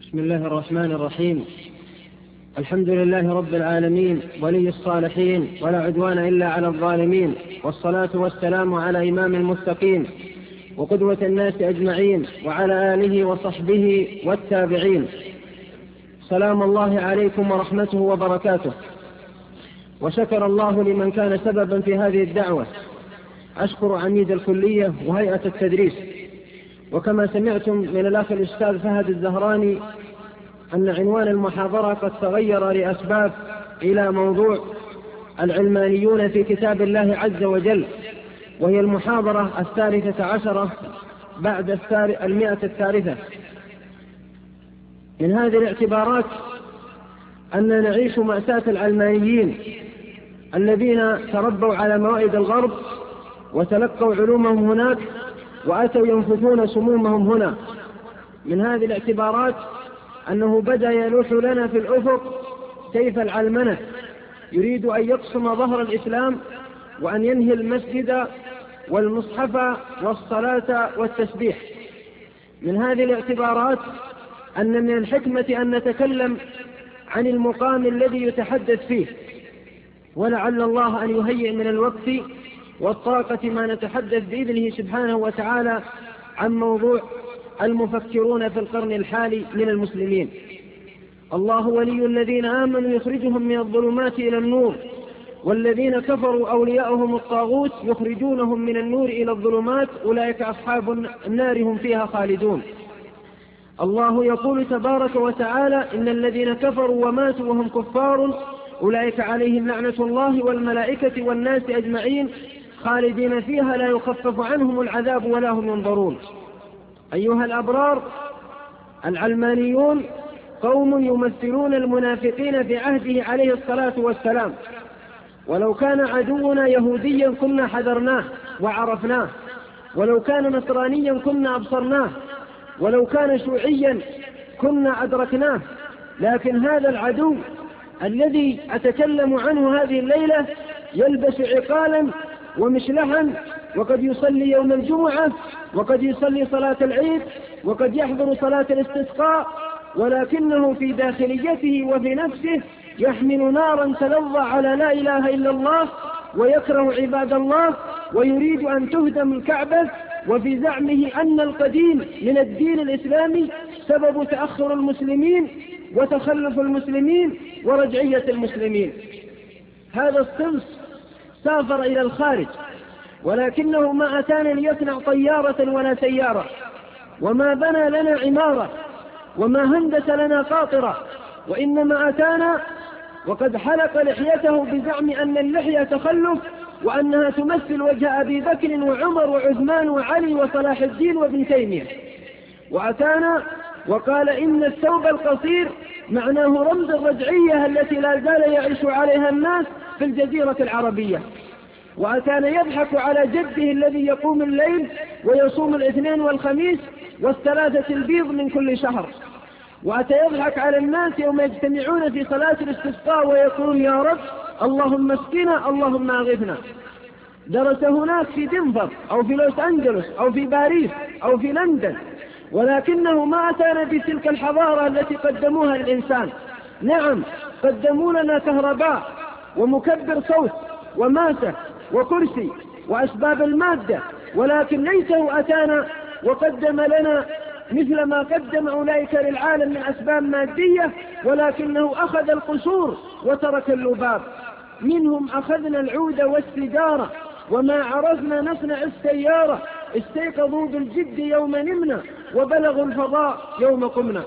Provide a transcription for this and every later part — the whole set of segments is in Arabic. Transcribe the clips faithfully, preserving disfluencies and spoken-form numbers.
بسم الله الرحمن الرحيم. الحمد لله رب العالمين ولي الصالحين ولا عدوان إلا على الظالمين، والصلاة والسلام على إمام المتقين وقدوة الناس أجمعين وعلى آله وصحبه والتابعين. سلام الله عليكم ورحمته وبركاته. وشكر الله لمن كان سببا في هذه الدعوة. أشكر عميد الكلية وهيئة التدريس. وكما سمعتم من الأخ الأستاذ فهد الزهراني أن عنوان المحاضرة قد تغير لأسباب إلى موضوع العلمانيون في كتاب الله عز وجل، وهي المحاضرة الثالثة عشرة بعد المئة الثالثة. من هذه الاعتبارات أن نعيش مأساة العلمانيين الذين تربوا على موائد الغرب وتلقوا علومهم هناك وأتوا ينفثون سمومهم هنا. من هذه الاعتبارات أنه بدأ يلوح لنا في الأفق سيف العلمنة، يريد أن يقسم ظهر الإسلام وأن ينهي المسجد والمصحف والصلاة والتسبيح. من هذه الاعتبارات أن من الحكمة أن نتكلم عن المقام الذي يتحدث فيه، ولعل الله أن يهيئ من الوقت والطاقة ما نتحدث بإذنه سبحانه وتعالى عن موضوع المفكرون في القرن الحالي من المسلمين. الله ولي الذين آمنوا يخرجهم من الظلمات إلى النور، والذين كفروا أولياؤهم الطاغوت يخرجونهم من النور إلى الظلمات، أولئك أصحاب النار هم فيها خالدون. الله يقول تبارك وتعالى إن الذين كفروا وماتوا وهم كفار أولئك عليهم لعنة الله والملائكة والناس أجمعين خالدين فيها لا يخفف عنهم العذاب ولا هم ينظرون. أيها الأبرار، العلمانيون قوم يمثلون المنافقين في عهده عليه الصلاة والسلام. ولو كان عدونا يهوديا كنا حذرناه وعرفناه، ولو كان نصرانيا كنا أبصرناه، ولو كان شيوعيا كنا أدركناه. لكن هذا العدو الذي أتكلم عنه هذه الليلة يلبس عقالا ومشلحا، وقد يصلي يوم الجمعة، وقد يصلي صلاة العيد، وقد يحضر صلاة الاستسقاء، ولكنه في داخليته وفي نفسه يحمل نارا تلظى على لا إله إلا الله، ويكره عباد الله، ويريد أن تهدم الكعبة، وفي زعمه أن القديم من الدين الإسلامي سبب تأخر المسلمين وتخلف المسلمين ورجعية المسلمين. هذا الصنف سافر إلى الخارج، ولكنه ما أتانا ليصنع طيارة ولا سيارة، وما بنى لنا عمارة، وما هندس لنا قاطرة، وإنما أتانا وقد حلق لحيته بزعم أن اللحية تخلف، وأنها تمثل وجه أبي بكر وعمر وعثمان وعلي وصلاح الدين وابن تيمية. وأتانا وقال إن الثوب القصير معناه رمز الرجعية التي لا زال يعيش عليها الناس في الجزيرة العربية. وأتانا يضحك على جده الذي يقوم الليل ويصوم الاثنين والخميس والثلاثة البيض من كل شهر. وأتى يضحك على الناس يوم يجتمعون في صلاة الاستسقاء ويقول يا رب اللهم اسقنا اللهم أغثنا. درس هناك في دنفر أو في لوس أنجلوس أو في باريس أو في لندن، ولكنه ما أتانا بتلك الحضارة التي قدموها للإنسان. نعم، قدموا لنا كهرباء ومكبر صوت وماسة وكرسي وأسباب المادة، ولكن ليس هو أتانا وقدم لنا مثل ما قدم أولئك للعالم من أسباب مادية، ولكنه أخذ القصور وترك اللباب. منهم أخذنا العود والسجارة، وما عرفنا نصنع السيارة. استيقظوا بالجد يوم نمنا، وبلغوا الفضاء يوم قمنا.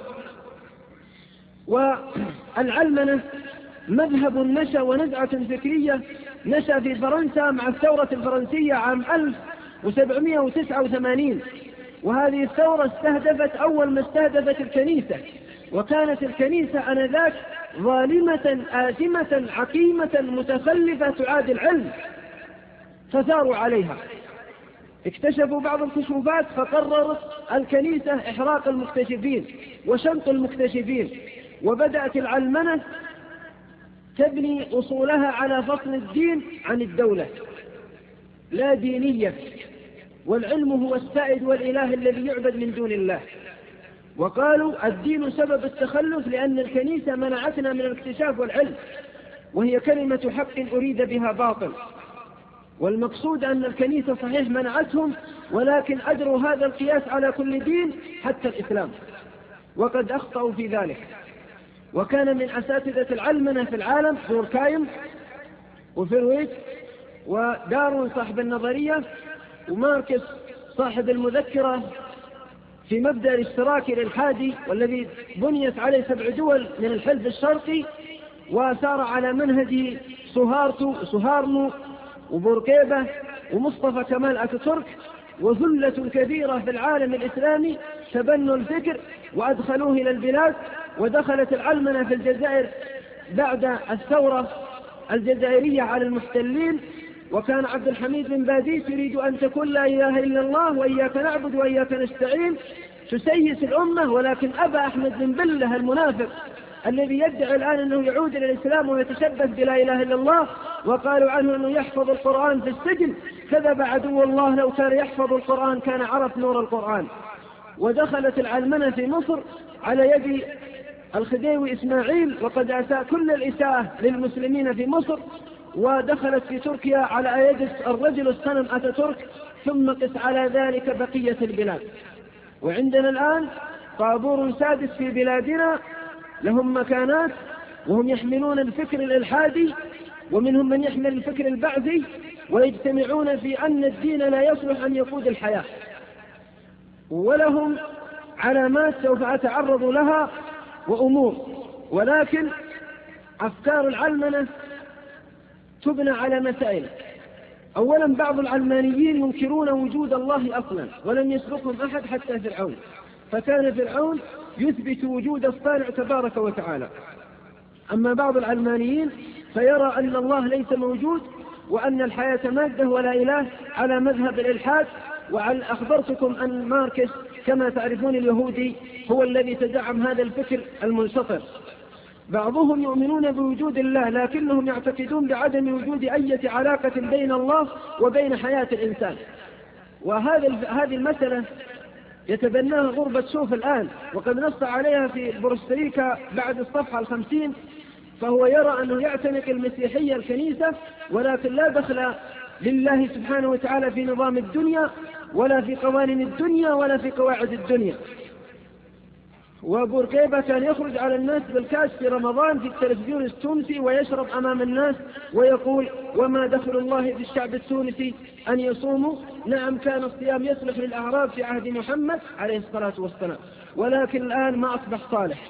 والعلمنة مذهب نشأ ونزعة فكرية نشأ في فرنسا مع الثورة الفرنسية عام ألف وسبعمائة وتسعة وثمانين، وهذه الثورة استهدفت أول ما استهدفت الكنيسة، وكانت الكنيسة آنذاك ظالمة آثمة عقيمة متخلفة تعادي العلم، فثاروا عليها. اكتشفوا بعض الكشوفات فقررت الكنيسة إحراق المكتشفين وشنق المكتشفين، وبدأت العلمنة تبني أصولها على فصل الدين عن الدولة، لا دينية، والعلم هو السائد والإله الذي يعبد من دون الله. وقالوا الدين سبب التخلف لأن الكنيسة منعتنا من الاكتشاف والعلم، وهي كلمة حق أريد بها باطل. والمقصود أن الكنيسة صحيح منعتهم، ولكن أجروا هذا القياس على كل دين حتى الإسلام، وقد أخطأوا في ذلك. وكان من أساتذة العلمنة في العالم دوركايم وفرويد ودارون صاحب النظرية وماركس صاحب المذكرة في مبدأ الاشتراك الإلحادي، والذي بنيت عليه سبع دول من الحلف الشرقي، وسار على منهج سهارتو سهارنو وبورقيبة ومصطفى كمال أتاتورك، وذلة كبيرة في العالم الإسلامي تبنوا الفكر وأدخلوه إلى البلاد. ودخلت العلمنة في الجزائر بعد الثورة الجزائرية على المحتلين، وكان عبد الحميد بن باديس يريد أن تكون لا إله إلا الله وإياك نعبد وإياك نستعين تسيس الأمة، ولكن أبى أحمد بن بلة المنافق الذي يدعي الآن أنه يعود إلى الإسلام ويتشبث بلا إله إلا الله، وقالوا عنه أنه يحفظ القرآن في السجن. كذب عدو الله، لو كان يحفظ القرآن كان عرف نور القرآن. ودخلت العلمنة في مصر على يد الخديوي إسماعيل، وقد أساء كل الإساءة للمسلمين في مصر. ودخلت في تركيا على يد الرجل الصنم أتاتورك، ثم قس على ذلك بقية البلاد. وعندنا الآن طابور سادس في بلادنا لهم مكانات، وهم يحملون الفكر الإلحادي، ومنهم من يحمل الفكر البعثي، ويجتمعون في أن الدين لا يصلح أن يقود الحياة. ولهم علامات سوف أتعرض لها وأمور، ولكن أفكار العلمنة تبنى على مسائل. أولا، بعض العلمانيين ينكرون وجود الله أصلا، ولم يسبقهم أحد حتى فرعون، فكان فرعون يثبت وجود الصانع تبارك وتعالى. أما بعض العلمانيين فيرى أن الله ليس موجود، وأن الحياة مادة ولا إله، على مذهب الإلحاد. وعن أخبرتكم أن ماركس كما تعرفون اليهودي هو الذي تدعم هذا الفكر المنشطر. بعضهم يؤمنون بوجود الله، لكنهم يعتقدون بعدم وجود أي علاقة بين الله وبين حياة الإنسان. وهذه هذه المسألة يتبناها غربة شوف الآن، وقد نص عليها في بروستريكا بعد الصفحة الخمسين. فهو يرى أنه يعتنق المسيحية الكنيسة، ولكن لا دخل لله سبحانه وتعالى في نظام الدنيا ولا في قوانين الدنيا ولا في قواعد الدنيا. وبورقيبة كان يخرج على الناس بالكاس في رمضان في التلفزيون التونسي ويشرب أمام الناس ويقول: وما دخل الله في الشعب التونسي أن يصوموا. نعم، كان الصيام يصلح للأعراب في عهد محمد عليه الصلاة والسلام، ولكن الآن ما أصبح صالح.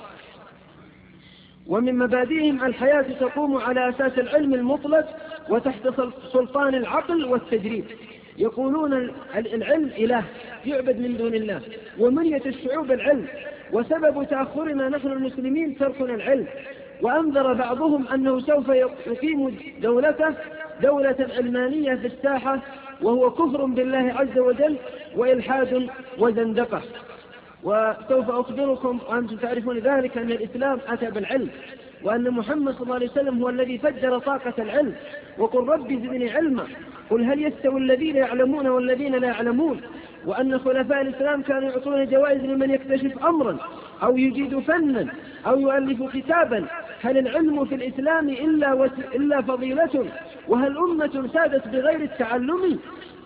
ومن مبادئهم الحياة تقوم على أساس العلم المطلق وتحت سلطان العقل والتجريب. يقولون العلم إله يعبد من دون الله، ومنية الشعوب العلم، وسبب تأخرنا نحن المسلمين تركنا العلم. وأنذر بعضهم أنه سوف يقيم دولته دولة علمانية في الساحة، وهو كفر بالله عز وجل وإلحاد وزندقة. وسوف أخبركم وأنتم تعرفون ذلك أن الإسلام أتى بالعلم، وأن محمد صلى الله عليه وسلم هو الذي فجر طاقة العلم. وقل ربي زدني علما، قل هل يستوي الذين يعلمون والذين لا يعلمون. وأن خلفاء الإسلام كانوا يعطون جوائز لمن يكتشف أمرا أو يجيد فنا أو يؤلف كتابا. هل العلم في الإسلام إلا, وس... إلا فضيلة؟ وهل أمة سادت بغير التعلم؟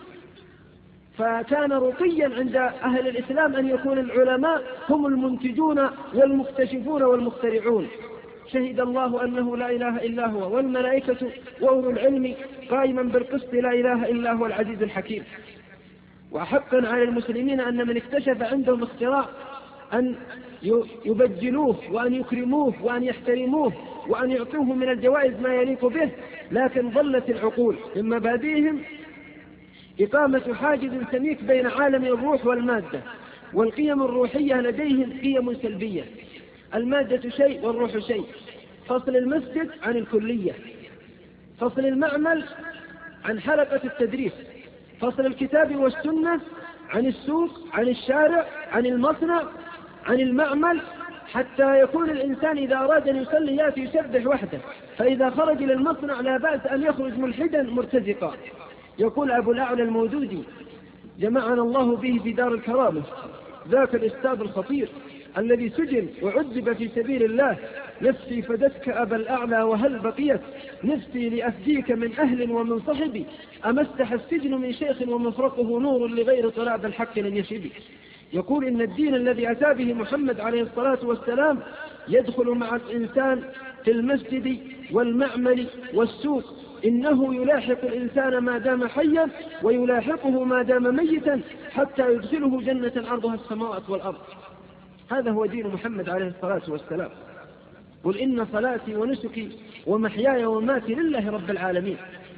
فكان رقيا عند أهل الإسلام أن يكون العلماء هم المنتجون والمكتشفون والمخترعون. شهد الله أنه لا إله إلا هو والملائكة وأولو العلم قائما بالقسط لا إله إلا هو العزيز الحكيم. وحقا على المسلمين أن من اكتشف عندهم اختراع أن يبجلوه وأن يكرموه وأن يحترموه وأن يعطوه من الجوائز ما يليق به. لكن ظلت العقول من مبادئهم إقامة حاجز سميك بين عالم الروح والمادة، والقيم الروحية لديهم قيم سلبية. المادة شيء والروح شيء. فصل المسجد عن الكلية، فصل المعمل عن حلقة التدريس، فصل الكتاب والسنة عن السوق، عن الشارع، عن المصنع، عن المعمل، حتى يكون الإنسان إذا أراد أن يصلي يأتي يسبح وحده، فإذا خرج إلى المصنع لا بأس أن يخرج ملحدا مرتزقا. يقول أبو الأعلى المودودي جمعنا الله به في دار الكرامة، ذاك الأستاذ الخطير الذي سجن وعذب في سبيل الله: نفسي فدتك أبا الأعلى وهل بقيت، نفسي لأفديك من أهل ومن صحبي، أما استح السجن من شيخ ومفرقه نور لغير طلاب الحق لن يشبي. يقول إن الدين الذي أتى به محمد عليه الصلاة والسلام يدخل مع الإنسان في المسجد والمعمل والسوق، إنه يلاحق الإنسان ما دام حيا ويلاحقه ما دام ميتا حتى يدخله جنة عرضها السماوات والأرض. هذا هو دين محمد عليه الصلاة والسلام. قل إن صلاتي ونسكي ومحياي ومماتي لله رب العالمين.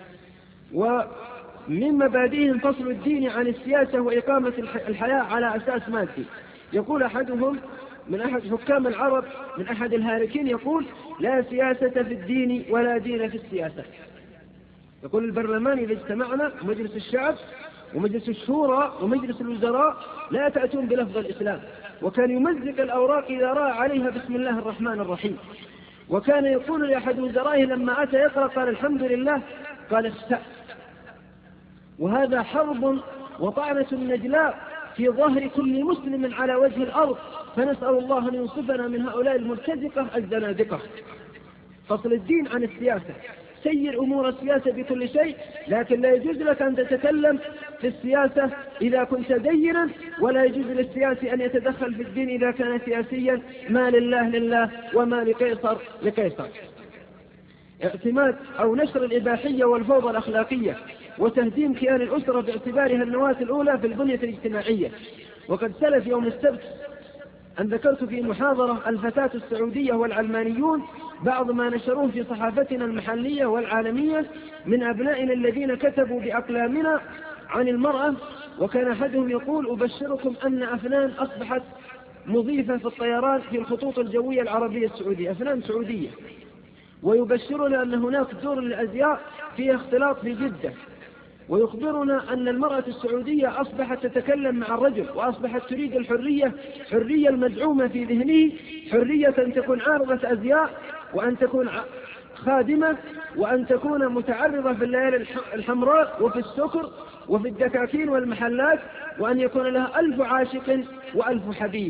ومن مبادئهم فصل الدين عن السياسة وإقامة الحياة على أساس مادي. يقول أحدهم من أحد حكام العرب من أحد الهاركين يقول: لا سياسة في الدين ولا دين في السياسة. يقول البرلمان إذا اجتمعنا ومجلس الشعب ومجلس الشورى ومجلس الوزراء لا تأتون بلفظ الإسلام. وكان يمزق الأوراق إذا رأى عليها بسم الله الرحمن الرحيم. وكان يقول لأحد وزرائه لما أتى يقرأ قال: الحمد لله، قال: اخسأ. وهذا حرب وطعنة نجلاء في ظهر كل مسلم على وجه الأرض، فنسأل الله أن ينصفنا من هؤلاء المرتزقة الزنادقة. فصل الدين عن السياسة. سير أمور السياسة بكل شيء، لكن لا يجوز لك أن تتكلم في السياسة إذا كنت دينا، ولا يجوز للسياسي أن يتدخل في الدين إذا كان سياسيا. ما لله لله وما لقيصر لقيصر. اعتماد أو نشر الإباحية والفوضى الأخلاقية وتهديم كيان الأسرة باعتبارها النواة الأولى في البنية الاجتماعية. وقد سلف يوم السبت أن ذكرت في محاضرة الفتاة السعودية والعلمانيون بعض ما نشروه في صحافتنا المحلية والعالمية من أبنائنا الذين كتبوا بأقلامنا عن المرأة. وكان أحدهم يقول: أبشركم أن أفنان أصبحت مضيفة في الطيران في الخطوط الجوية العربية السعودية، أفنان سعودية. ويبشرنا أن هناك دور للأزياء فيها اختلاط في جدة. ويخبرنا أن المرأة السعودية أصبحت تتكلم مع الرجل، وأصبحت تريد الحرية، حرية المزعومة في ذهنه، حرية أن تكون عارضة أزياء، وأن تكون خادمة، وأن تكون متعرضة في الليالي الحمراء وفي السكر وفي الدكاكين والمحلات، وأن يكون لها ألف عاشق وألف حبيب.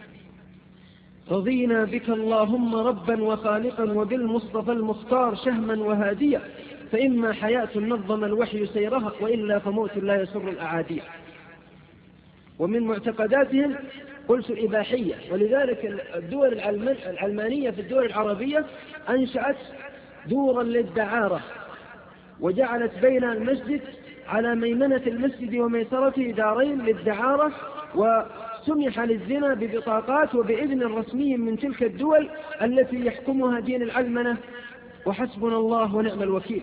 رضينا بك اللهم ربا وخالقا وبالمصطفى المختار شهما وهاديا، فإما حياة نظم الوحي سيرها وإلا فموت لا يسر الأعادي. ومن معتقداتهم قلت الإباحية. ولذلك الدول العلمانية في الدول العربية أنشأت دورا للدعارة، وجعلت بين المسجد على ميمنة المسجد وميسرته دارين للدعارة، وسمح للزنا ببطاقات وبإذن رسمي من تلك الدول التي يحكمها دين العلمنة، وحسبنا الله ونعم الوكيل.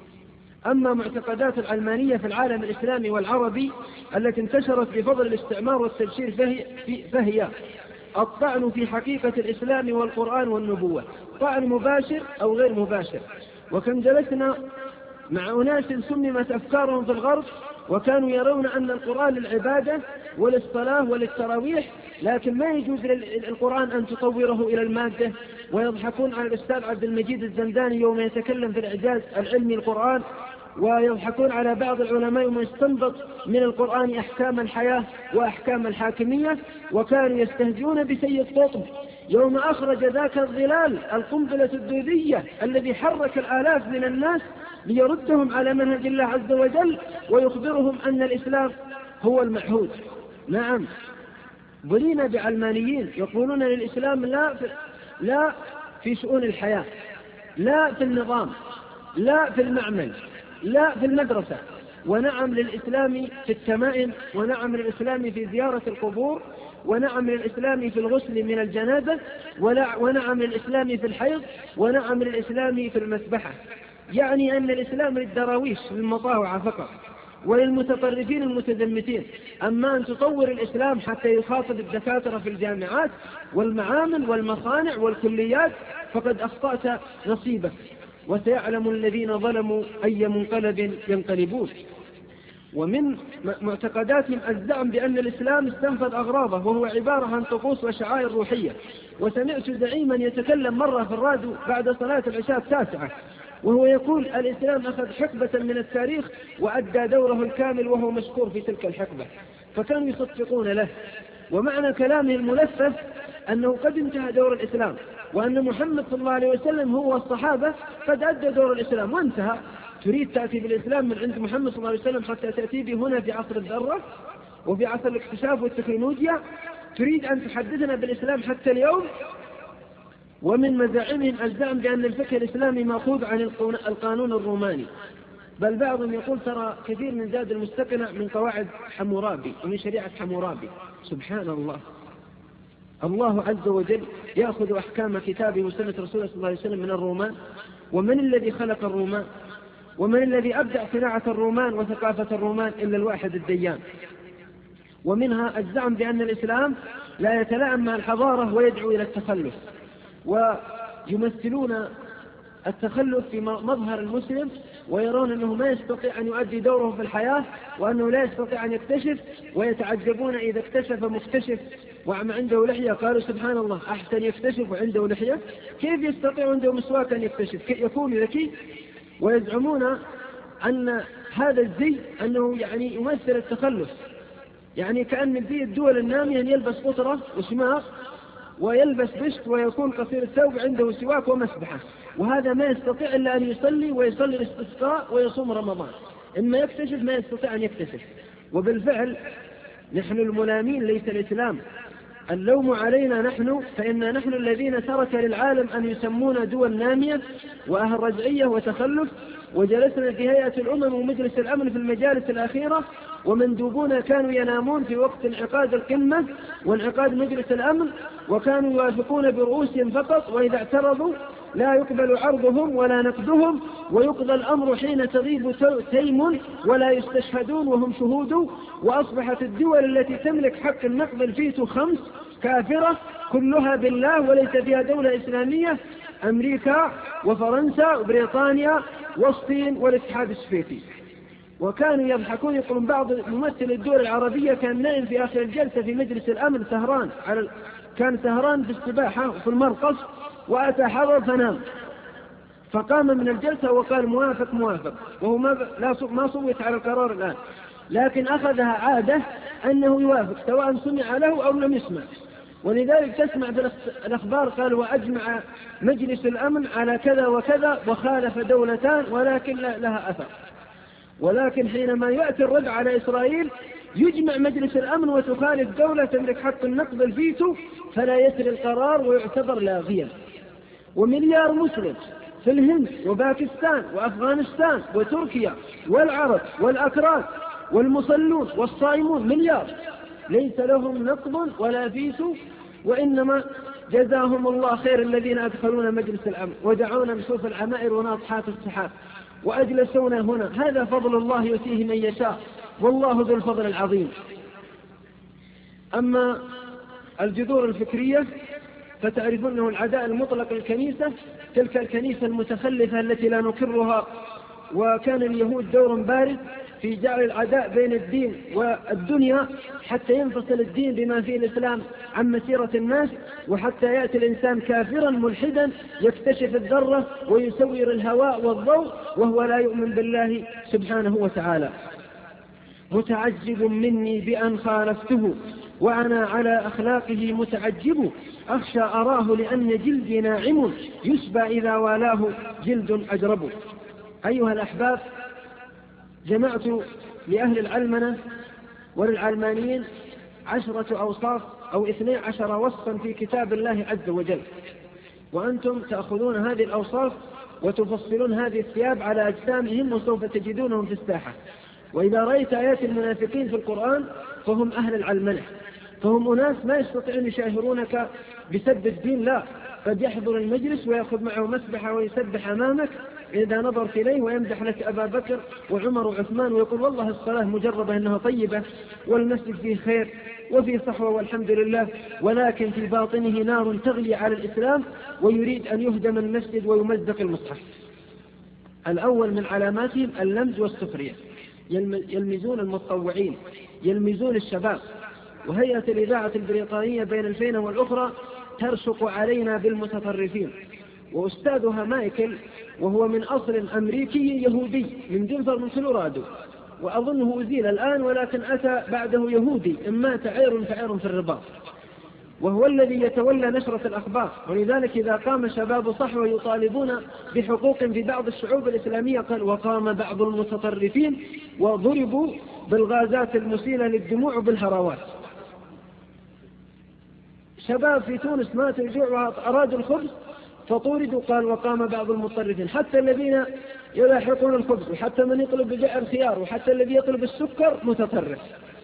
أما معتقدات العلمانية في العالم الإسلامي والعربي التي انتشرت بفضل الاستعمار والتبشير فهي, فهي الطعن في حقيقة الإسلام والقرآن والنبوة، طعن مباشر أو غير مباشر. وكم جلسنا مع أناس سممت أفكارهم في الغرب، وكانوا يرون أن القرآن للعبادة وللصلاة وللتراويح، لكن ما يجوز للقرآن أن تطوره إلى المادة. ويضحكون على الأستاذ عبد المجيد الزنداني يوم يتكلم في الإعجاز العلمي القرآن، ويضحكون على بعض العلماء يوم يستنبط من القرآن أحكام الحياة وأحكام الحاكمية. وكانوا يستهزئون بسيد قطب يوم أخرج ذاك الظلال القنبلة الدودية الذي حرك الآلاف من الناس ليردهم على منهج الله عز وجل، ويخبرهم أن الإسلام هو المعهود. نعم، ظلينا بعلمانيين يقولون للإسلام لا في, لا في شؤون الحياة، لا في النظام، لا في المعمل، لا في المدرسة. ونعم للإسلام في التمائم، ونعم للإسلام في زيارة القبور، ونعم للإسلام في الغسل من الجنازة، ونعم للإسلام في الحيض، ونعم للإسلام في المسبحة. يعني أن الإسلام للدراويش للمطاوعة فقط وللمتطرفين المتزمتين. أما أن تطور الإسلام حتى يخاطب الدكاترة في الجامعات والمعامل والمصانع والكليات فقد أخطأت نصيبك، وسيعلم الذين ظلموا أي منقلب ينقلبون. ومن معتقداتهم الزعم بأن الإسلام استنفذ أغراضه، وهو عبارة عن طقوس وشعائر روحية. وسمعت زعيما يتكلم مرة في الراديو بعد صلاة العشاء التاسعة وهو يقول الإسلام أخذ حقبة من التاريخ وأدى دوره الكامل، وهو مشكور في تلك الحقبة. فكانوا يصفقون له ومعنى كلامه الملفت أنه قد انتهى دور الإسلام، وأن محمد صلى الله عليه وسلم هو الصحابة قد أدى دور الإسلام وانتهى. تريد تأتي بالإسلام من عند محمد صلى الله عليه وسلم حتى تأتي به هنا في عصر الذرة وفي عصر الاكتشاف والتكنولوجيا؟ تريد أن تحدثنا بالإسلام حتى اليوم؟ ومن مزاعمهم الزعم بأن الفقه الإسلامي مأخوذ عن القانون الروماني، بل بعضهم يقول ترى كثير من زاد المستقنع من قواعد حمورابي ومن شريعة حمورابي. سبحان الله، الله عز وجل يأخذ أحكام كتابه وسنة رسوله صلى الله عليه وسلم من الرومان. ومن الذي خلق الرومان؟ ومن الذي أبدع صناعة الرومان وثقافة الرومان إلا الواحد الديان؟ ومنها الزعم بأن الإسلام لا يتلائم مع الحضارة ويدعو إلى التخلف، ويمثلون التخلف في مظهر المسلم، ويرون أنه ما يستطيع أن يؤدي دوره في الحياة، وأنه لا يستطيع أن يكتشف، ويتعجبون إذا اكتشف مكتشف وعم عنده لحية قالوا سبحان الله أحسن يكتشف وعنده لحية، كيف يستطيع عنده مسواك أن يكتشف؟ يكون ذكي. ويزعمون أن هذا الزي أنه يعني يمثل التخلف، يعني كأن في الدول النامية يلبس قطرة وشماغ ويلبس بشت ويكون قصير الثوب عنده سواك ومسبحة، وهذا ما يستطيع إلا أن يصلي ويصلي الاستسقاء ويصوم رمضان، إما يكتشف ما يستطيع أن يكتشف. وبالفعل نحن الملامين ليس الإسلام، اللوم علينا نحن، فإن نحن الذين ترك للعالم أن يسمونا دول نامية وأهل رجعية وتخلف، وجلسنا في هيئة الأمم ومجلس الأمن في المجالس الأخيرة، ومندوبون كانوا ينامون في وقت انعقاد القمة وانعقاد مجلس الأمن، وكانوا يوافقون برؤوسهم فقط، وإذا اعترضوا لا يقبل عرضهم ولا نقدهم، ويقضى الأمر حين تغيب تيم ولا يستشهدون وهم شهود. وأصبحت الدول التي تملك حق النقد الفيتو خمس كافرة كلها بالله وليس فيها دولة إسلامية: أمريكا وفرنسا وبريطانيا والصين والاتحاد السوفيتي. وكانوا يضحكون، يقولون بعض ممثل الدول العربية كان نائم في آخر الجلسة في مجلس الأمن سهران على ال... كان سهران في السباحة وفي المرقص، وأتى حضر فنام، فقام من الجلسة وقال موافق موافق، وهو ما, لا ما صوت على القرار الآن، لكن أخذها عادة أنه يوافق سواء سمع له أو لم يسمع. ولذلك تسمع في الأخبار قال وأجمع مجلس الأمن على كذا وكذا وخالف دولتان ولكن لا لها أثر. ولكن حينما يأتي الرد على إسرائيل يجمع مجلس الأمن وتخالف دولة تملك حق النقد الفيتو فلا يسري القرار ويعتبر لاغيا. ومليار مسلم في الهند وباكستان وأفغانستان وتركيا والعرب والأكراد والمصلون والصائمون مليار ليس لهم نقد ولا فيتو، وإنما جزاهم الله خير الذين أدخلون مجلس الأمن ودعونا بصوف العمائر وناطحات السحاب وأجلسونا هنا. هذا فضل الله يؤتيه من يشاء والله ذو الفضل العظيم. أما الجذور الفكرية فتعرفون أنه العداء المطلق للكنيسة، تلك الكنيسة المتخلفة التي لا نكرها. وكان اليهود دور بارز في جعل العداء بين الدين والدنيا حتى ينفصل الدين بما فيه الإسلام عن مسيرة الناس، وحتى يأتي الإنسان كافرا ملحدا يكتشف الذرة ويسور الهواء والضوء وهو لا يؤمن بالله سبحانه وتعالى. متعجب مني بأن خالفته وأنا على أخلاقه متعجب، أخشى أراه لأن جلدي ناعم يشبى إذا والاه جلد أجرب. أيها الأحباب، جمعت لأهل العلمنة وللعلمانيين عشرة أوصاف أو اثني عشر وصفا في كتاب الله عز وجل، وأنتم تأخذون هذه الأوصاف وتفصلون هذه الثياب على أجسامهم وسوف تجدونهم في الساحة. وإذا رأيت آيات المنافقين في القرآن فهم أهل العلمنة، فهم أناس ما يستطيعون يشاهرونك بسب الدين، لا، قد يحضر المجلس ويأخذ معه مسبحة ويسبح أمامك إذا نظرت إليه ويمدح لك أبا بكر وعمر وعثمان ويقول والله الصلاة مجربة إنها طيبة والمسجد فيه خير وفيه صحوة والحمد لله، ولكن في باطنه نار تغلي على الإسلام ويريد أن يهدم المسجد ويمزق المصحف. الأول من علاماتهم اللمز والسخرية، يلمزون المتطوعين، يلمزون الشباب. وهيئة الإذاعة البريطانية بين الفينة والأخرى ترشق علينا بالمتطرفين. وأستاذها مايكل وهو من أصل أمريكي يهودي من دنفر من كولورادو، وأظنه أزيل الآن، ولكن أتى بعده يهودي إن مات عير فعير في الرباط، وهو الذي يتولى نشرة الأخبار. ولذلك إذا قام شباب صحوة يطالبون بحقوق في بعض الشعوب الإسلامية قال وقام بعض المتطرفين وضربوا بالغازات المسيلة للدموع بالهراوات. شباب في تونس ماتوا الجوع وأرادوا الخبز فطوردوا، قال وقام بعض المتطرفين، حتى الذين يلاحقون الخبز وحتى من يطلب بيع الخيار وحتى الذي يطلب السكر متطرف.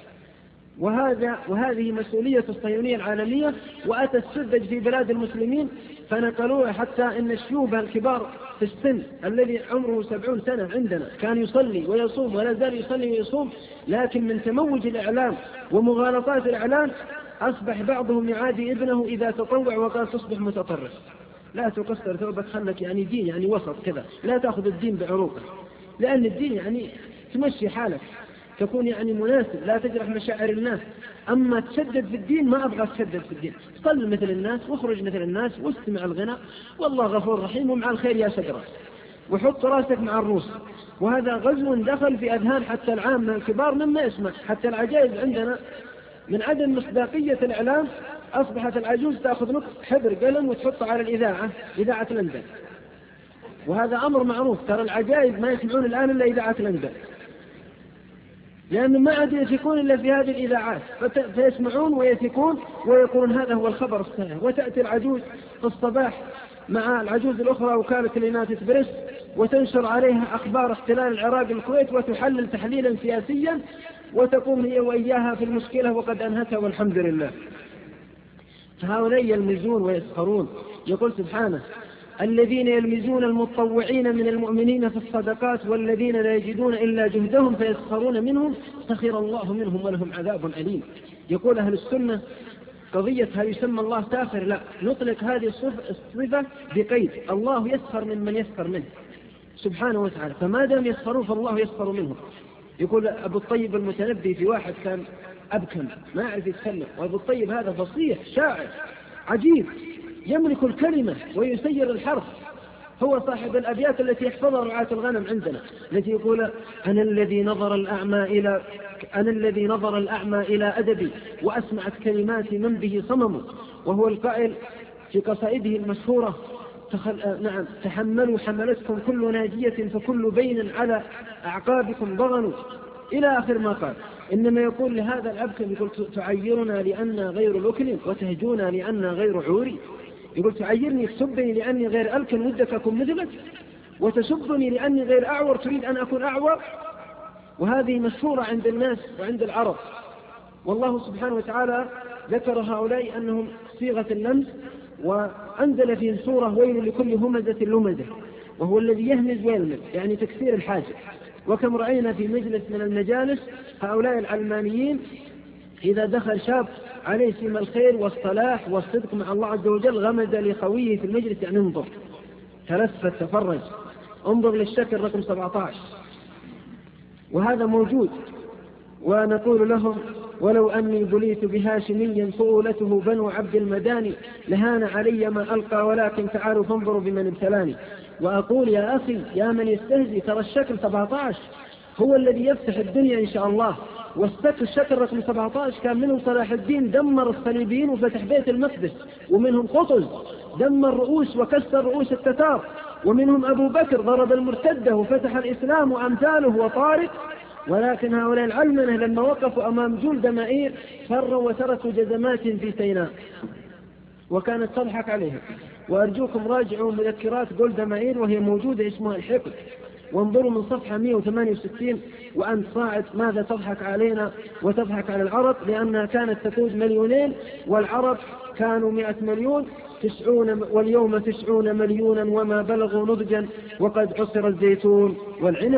وهذا وهذه مسؤولية الصهيونية العالمية. وأتى السذج في بلاد المسلمين فنقلوه حتى إن الشيوخ الكبار في السن الذي عمره سبعون سنة عندنا كان يصلي ويصوم ولا زال يصلي ويصوم، لكن من تموج الإعلام ومغالطات الإعلام أصبح بعضهم يعادي ابنه إذا تطوع وقال تصبح متطرف. لا تقصر ثوبك خلك، يعني دين يعني وسط كذا، لا تأخذ الدين بعروقه، لأن الدين يعني تمشي حالك، تكون يعني مناسب، لا تجرح مشاعر الناس. أما تشدد في الدين ما أبغى تشدد في الدين، صل مثل الناس واخرج مثل الناس واستمع الغنى والله غفور رحيم ومع الخير يا شجرة، وحط راسك مع الروس. وهذا غزو دخل في أذهان حتى العامة الكبار مما يسمع. حتى العجائز عندنا من عدم مصداقية الإعلام أصبحت العجوز تأخذ نقط حبر قلم وتحطه على الإذاعة، إذاعة لندن، وهذا أمر معروف. ترى العجائز ما يسمعون الآن إلا إذاعة لندن، لأنه ما عاد يثقون إلا في هذه الإذاعات، فيسمعون ويثقون ويقولون هذا هو الخبر الصحيح. وتأتي العجوز في الصباح مع العجوز الأخرى وكالة اليونايتد بريس وتنشر عليها أخبار احتلال العراق الكويت وتحلل تحليلا سياسيا وتقوم هي وإياها في المشكلة وقد أنهتها والحمد لله. فهؤلاء يلمزون ويسخرون. يقول سبحانه الذين يلمزون المتطوعين من المؤمنين في الصدقات والذين لا يجدون إلا جهدهم فيسخرون منهم سخر الله منهم ولهم عذاب أليم. يقول أهل السنة قضية هل يسمى الله ساخر؟ لا، نطلق هذه الصفة بقيد الله يسخر من من يسخر منه سبحانه وتعالى، فما دام يسخرون فالله يسخر منهم. يقول أبو الطيب المتنبي في واحد كان أبكم ما يعرف يتكلم، وأبو الطيب هذا فصيح شاعر عجيب يملك الكلمة ويسير الحرف، هو صاحب الأبيات التي يحفظها رعاة الغنم عندنا، التي يقول أنا الذي نظر الأعمى إلى أنا الذي نظر الأعمى إلى أدبي وأسمعت كلمات من به صمم. وهو القائل في قصائده المشهورة تخل... نعم تحملوا حملتكم كل ناجية فكل بين على أعقابكم ضغنوا إلى آخر ما قال. إنما يقول لهذا الأبكم يقول تعيرنا لأننا غير الأكل وتهجونا لأننا غير عوري. يقول تعيرني تسبني لأني غير ألكن ودك أكون مثلك، وتسبني لأني غير أعور تريد أن أكون أعور. وهذه مشهورة عند الناس وعند العرب. والله سبحانه وتعالى ذكر هؤلاء أنهم صيغة اللمس، وأنزل فيهم سورة ويل لكل همزة لمزة، وهو الذي يهمز ويلمز يعني تكسير الحاجة. وكم رأينا في مجلس من المجالس هؤلاء العلمانيين إذا دخل شاب عليه سيم الخير والصلاح والصدق مع الله عز وجل غمز لخويه في المجلس يعني انظر تلفت تفرج انظر للشكل رقم سبعة عشر. وهذا موجود. ونقول لهم ولو أني بليت بهاشمي فؤولته بنو عبد المداني لهان علي ما ألقى ولكن تعالوا فانظروا بمن ابتلاني. وأقول يا أخي يا من يستهزي ترى الشكل سبعة عشر هو الذي يفتح الدنيا إن شاء الله. والشكل الشكل رقم سبعة عشر كان منهم صلاح الدين دمر الصليبيين وفتح بيت المقدس، ومنهم قطز دمر رؤوس وكسر رؤوس التتار، ومنهم أبو بكر ضرب المرتدة وفتح الإسلام وأمثاله وطارق. ولكن هؤلاء العلمنة لما وقفوا أمام جلد مائير فروا وتركوا جزمات في سيناء وكانت تضحك عليها. وأرجوكم راجعوا مذكرات جولدا مائير وهي موجودة اسمها الحقد، وانظروا من صفحة مئة وثمانية وستين وأنت صاعد ماذا تضحك علينا وتضحك على العرب، لأنها كانت تقود مليونين والعرب كانوا مئة مليون تسعون واليوم تسعون مليونا وما بلغوا نضجا وقد عصر الزيتون والعنب.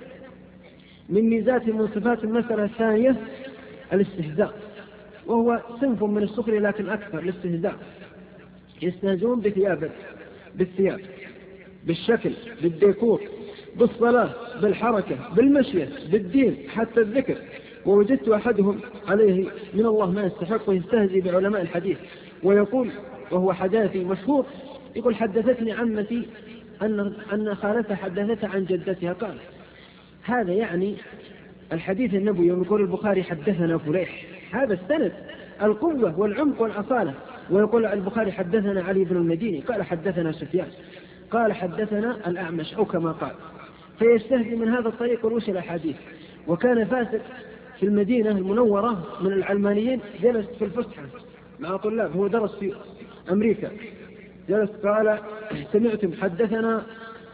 من ميزات من صفات المسألة الثانية الاستهزاء، وهو صنف من السخرية لكن أكثر الاستهزاء. يستهزون بثيابه بالثياب بالشكل بالديكور بالصلاة بالحركة بالمشية بالدين حتى الذكر. ووجدت أحدهم عليه من الله ما يستحق ويستهزي بعلماء الحديث ويقول وهو حداثي مشهور يقول حدثتني عمتي أن أن خالتها حدثتها عن جدتها قال هذا يعني الحديث النبوي يوم يقول البخاري حدثنا فليح، هذا السند القوة والعمق والأصالة. ويقول البخاري حدثنا علي بن المديني قال حدثنا سفيان قال حدثنا الأعمش أو كما قال، فيستهدي من هذا الطريق رؤوس الأحاديث. وكان فاسق في المدينة المنورة من العلمانيين جلس في الفسحة مع طلاب، هو درس في أمريكا، جلس قال سمعتم حدثنا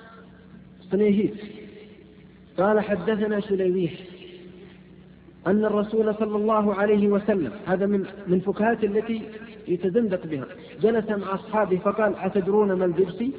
صنيهيت قال حدثنا سليويح أن الرسول صلى الله عليه وسلم، هذا من من فكهات التي يتزندق بها، جلس مع أصحابه فقال أتدرون ما البرسي؟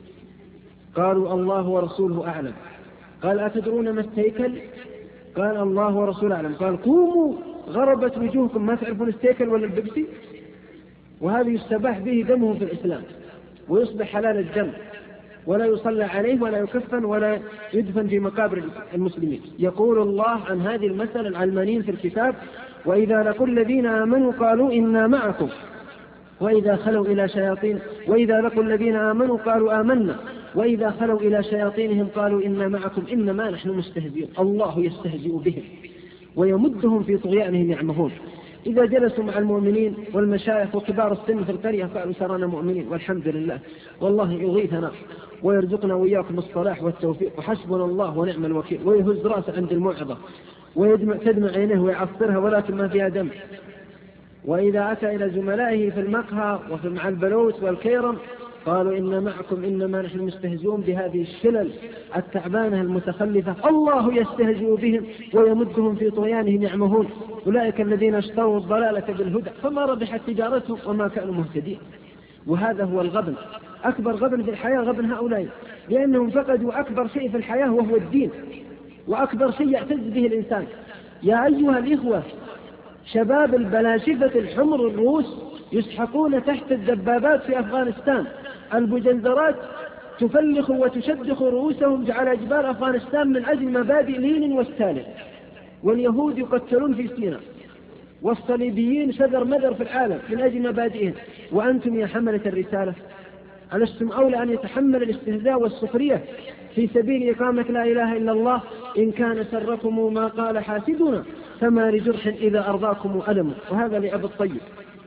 قالوا الله ورسوله أعلم. قال أتدرون ما السيكل؟ قال الله ورسوله أعلم. قال قوموا غربت وجوهكم، ما تعرفون السيكل ولا البرسي؟ وهذا يستباح به دمه في الإسلام ويصبح حلال الدم، ولا يصلى عليه ولا يكفن ولا يدفن في مقابر المسلمين. يقول الله عن هذه المسألة العلمانيين في الكتاب: وإذا لقوا الذين آمنوا قالوا إنا معكم وإذا خلوا إلى شياطين وإذا لقوا الذين آمنوا قالوا آمنا وإذا خلوا إلى شياطينهم قالوا إنا معكم إنما نحن مستهزئون. الله يستهزئ بهم ويمدهم في طغيانهم يعمهون. إذا جلسوا مع المؤمنين والمشايخ وكبار السن في القرية قالوا سرانا مؤمنين والحمد لله والله يغيثنا ويرزقنا وإياكم الصلاح والتوفيق وحسبنا الله ونعم الوكيل، ويهز راسه عند الموعظة وتدمع عينه ويعصرها ولكن ما فيها دم. وإذا أتى إلى زملائه في المقهى وفي مع البلوت والكيرم قالوا إن معكم إنما نحن مستهزئون بهذه الشلل التعبانة المتخلفة. الله يستهزئ بهم ويمدهم في طغيانهم يعمهون. أولئك الذين اشتروا الضلالة بالهدى فما ربحت تجارتهم وما كانوا مهتدين. وهذا هو الغبن، أكبر غبن في الحياة غبن هؤلاء، لأنهم فقدوا أكبر شيء في الحياة وهو الدين، وأكبر شيء يعتز به الإنسان. يا أيها الإخوة، شباب البلاشفة الحمر الروس يسحقون تحت الدبابات في أفغانستان، البجندرات تفلخ وتشدخ رؤوسهم على جبال أفغانستان من أجل مبادئ لينين وستالين، واليهود يقتلون في سيناء، والصليبيين شذر مذر في العالم من أجل مبادئهم. وأنتم يا حملة الرسالة ألستم أولى أن يتحمل الاستهزاء والسخرية في سبيل إقامة لا إله إلا الله؟ إن كان سركم ما قال حاسدنا فما لجرح إذا أرضاكم ألم. وهذا لأبي الطيب.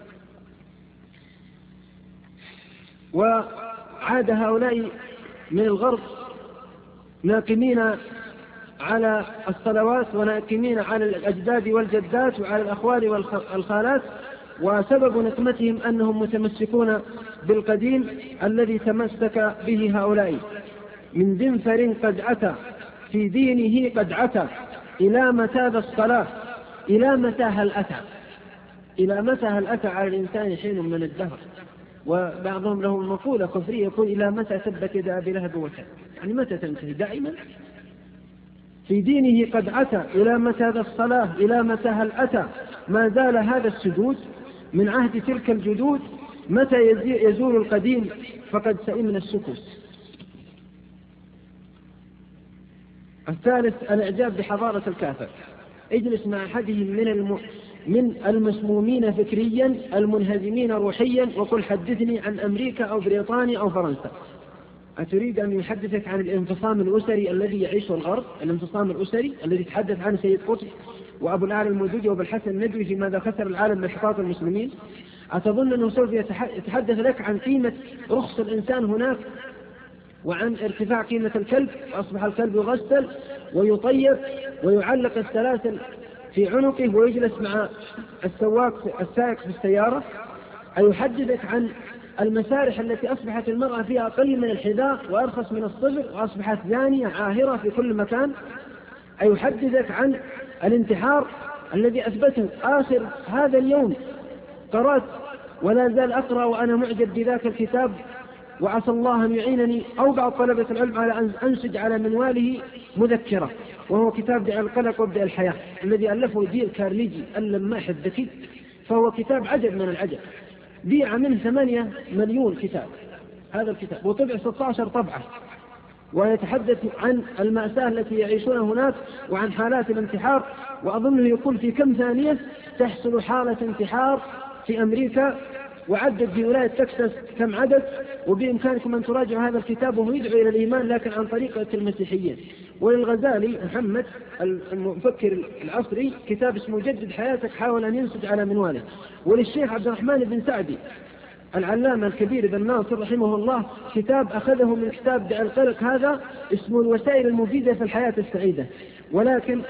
وعاد هؤلاء من الغرب ناقمين على الصلوات وناقمين على الأجداد والجدات وعلى الأخوال والخالات، وسبب نقمتهم أنهم متمسكون بالقديم الذي تمسك به هؤلاء. من ذنفر قد أتى في دينه قد عتى إلى متى ذا الصلاة إلى متى هل أتى. إلى متى هل أتى على الإنسان حين من الدهر. وبعضهم له مقولة كفرية يقول إلى متى تبت يد أبي لهب وتب، يعني متى تنتهي دائما. في دينه قد أتى إلى متى ذا الصلاة إلى متى هل أتى. ما زال هذا السجود من عهد تلك الجدود، متى يزول القديم فقد سئمنا السكوت. الثالث الإعجاب بحضارة الكافر. اجلس مع أحدهم من الم... من المسمومين فكريا المنهزمين روحيا وقل حدثني عن أمريكا أو بريطانيا أو فرنسا. أتريد أن يحدثك عن الانفصام الأسري الذي يعيشه الغرب، الانفصام الأسري الذي تحدث عنه سيد قطب وأبو الأعلى المودودي وأبو الحسن الندوي في ماذا خسر العالم من انحطاط المسلمين؟ أتظن أنه سوف يتحدث لك عن قيمة رخص الإنسان هناك وعن ارتفاع قيمة الكلب، وأصبح الكلب يغسل ويطيب ويعلق السلاسل في عنقه ويجلس مع السواق السائق في السيارة؟ أيحدثك عن المسارح التي أصبحت المرأة فيها أقل من الحذاء وأرخص من الصفر وأصبحت زانية عاهرة في كل مكان؟ أيحدثك عن الانتحار الذي أثبته آخر هذا اليوم؟ قرأت ولا زال أقرأ وأنا معجب بذاك الكتاب، وعسى الله أن يعينني أو بعض طلبة العلم على أن أنسج على منواله مذكرة، وهو كتاب دع القلق وابدأ الحياة الذي ألفه ديل كارنيجي اللماح الذكي، فهو كتاب عجب من العجب. بيع منه ثمانية مليون كتاب هذا الكتاب، وطبع ستة عشر طبعة، ويتحدث عن المأساة التي يعيشون هناك وعن حالات الانتحار. وأظنه يقول في كم ثانية تحصل حالة انتحار في أمريكا وعدد في ولاية تكساس كم عدد، وبإمكانكم أن تراجعوا هذا الكتاب وهو يدعو إلى الإيمان لكن عن طريقة المسيحيين. وللغزالي محمد المفكر العصري كتاب اسمه جدد حياتك، حاول أن ينسج على منواله. وللشيخ عبد الرحمن بن سعدي العلامة الكبير بن ناصر رحمه الله كتاب أخذه من كتاب دع القلق هذا اسمه الوسائل المفيدة في الحياة السعيدة. ولكن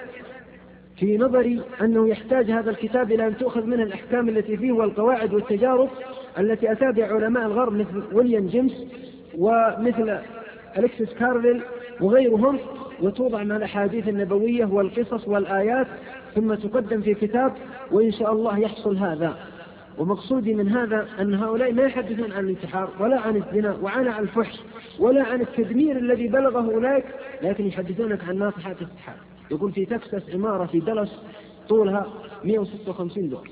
في نظري أنه يحتاج هذا الكتاب إلى أن تؤخذ منه الأحكام التي فيه والقواعد والتجارب التي أتى بها علماء الغرب مثل ويليام جيمس ومثل أليكسيس كارليل وغيرهم، وتوضع مع الأحاديث النبوية والقصص والآيات ثم تقدم في كتاب، وإن شاء الله يحصل هذا. ومقصودي من هذا أن هؤلاء ما يحدثون عن الانتحار ولا عن الزنا ولا عن الفحش ولا عن التدمير الذي بلغه أولئك، لكن يحدثونك عن ناطحات السحاب. يقول في تكساس عمارة في دلس طولها مئة وستة وخمسين دور،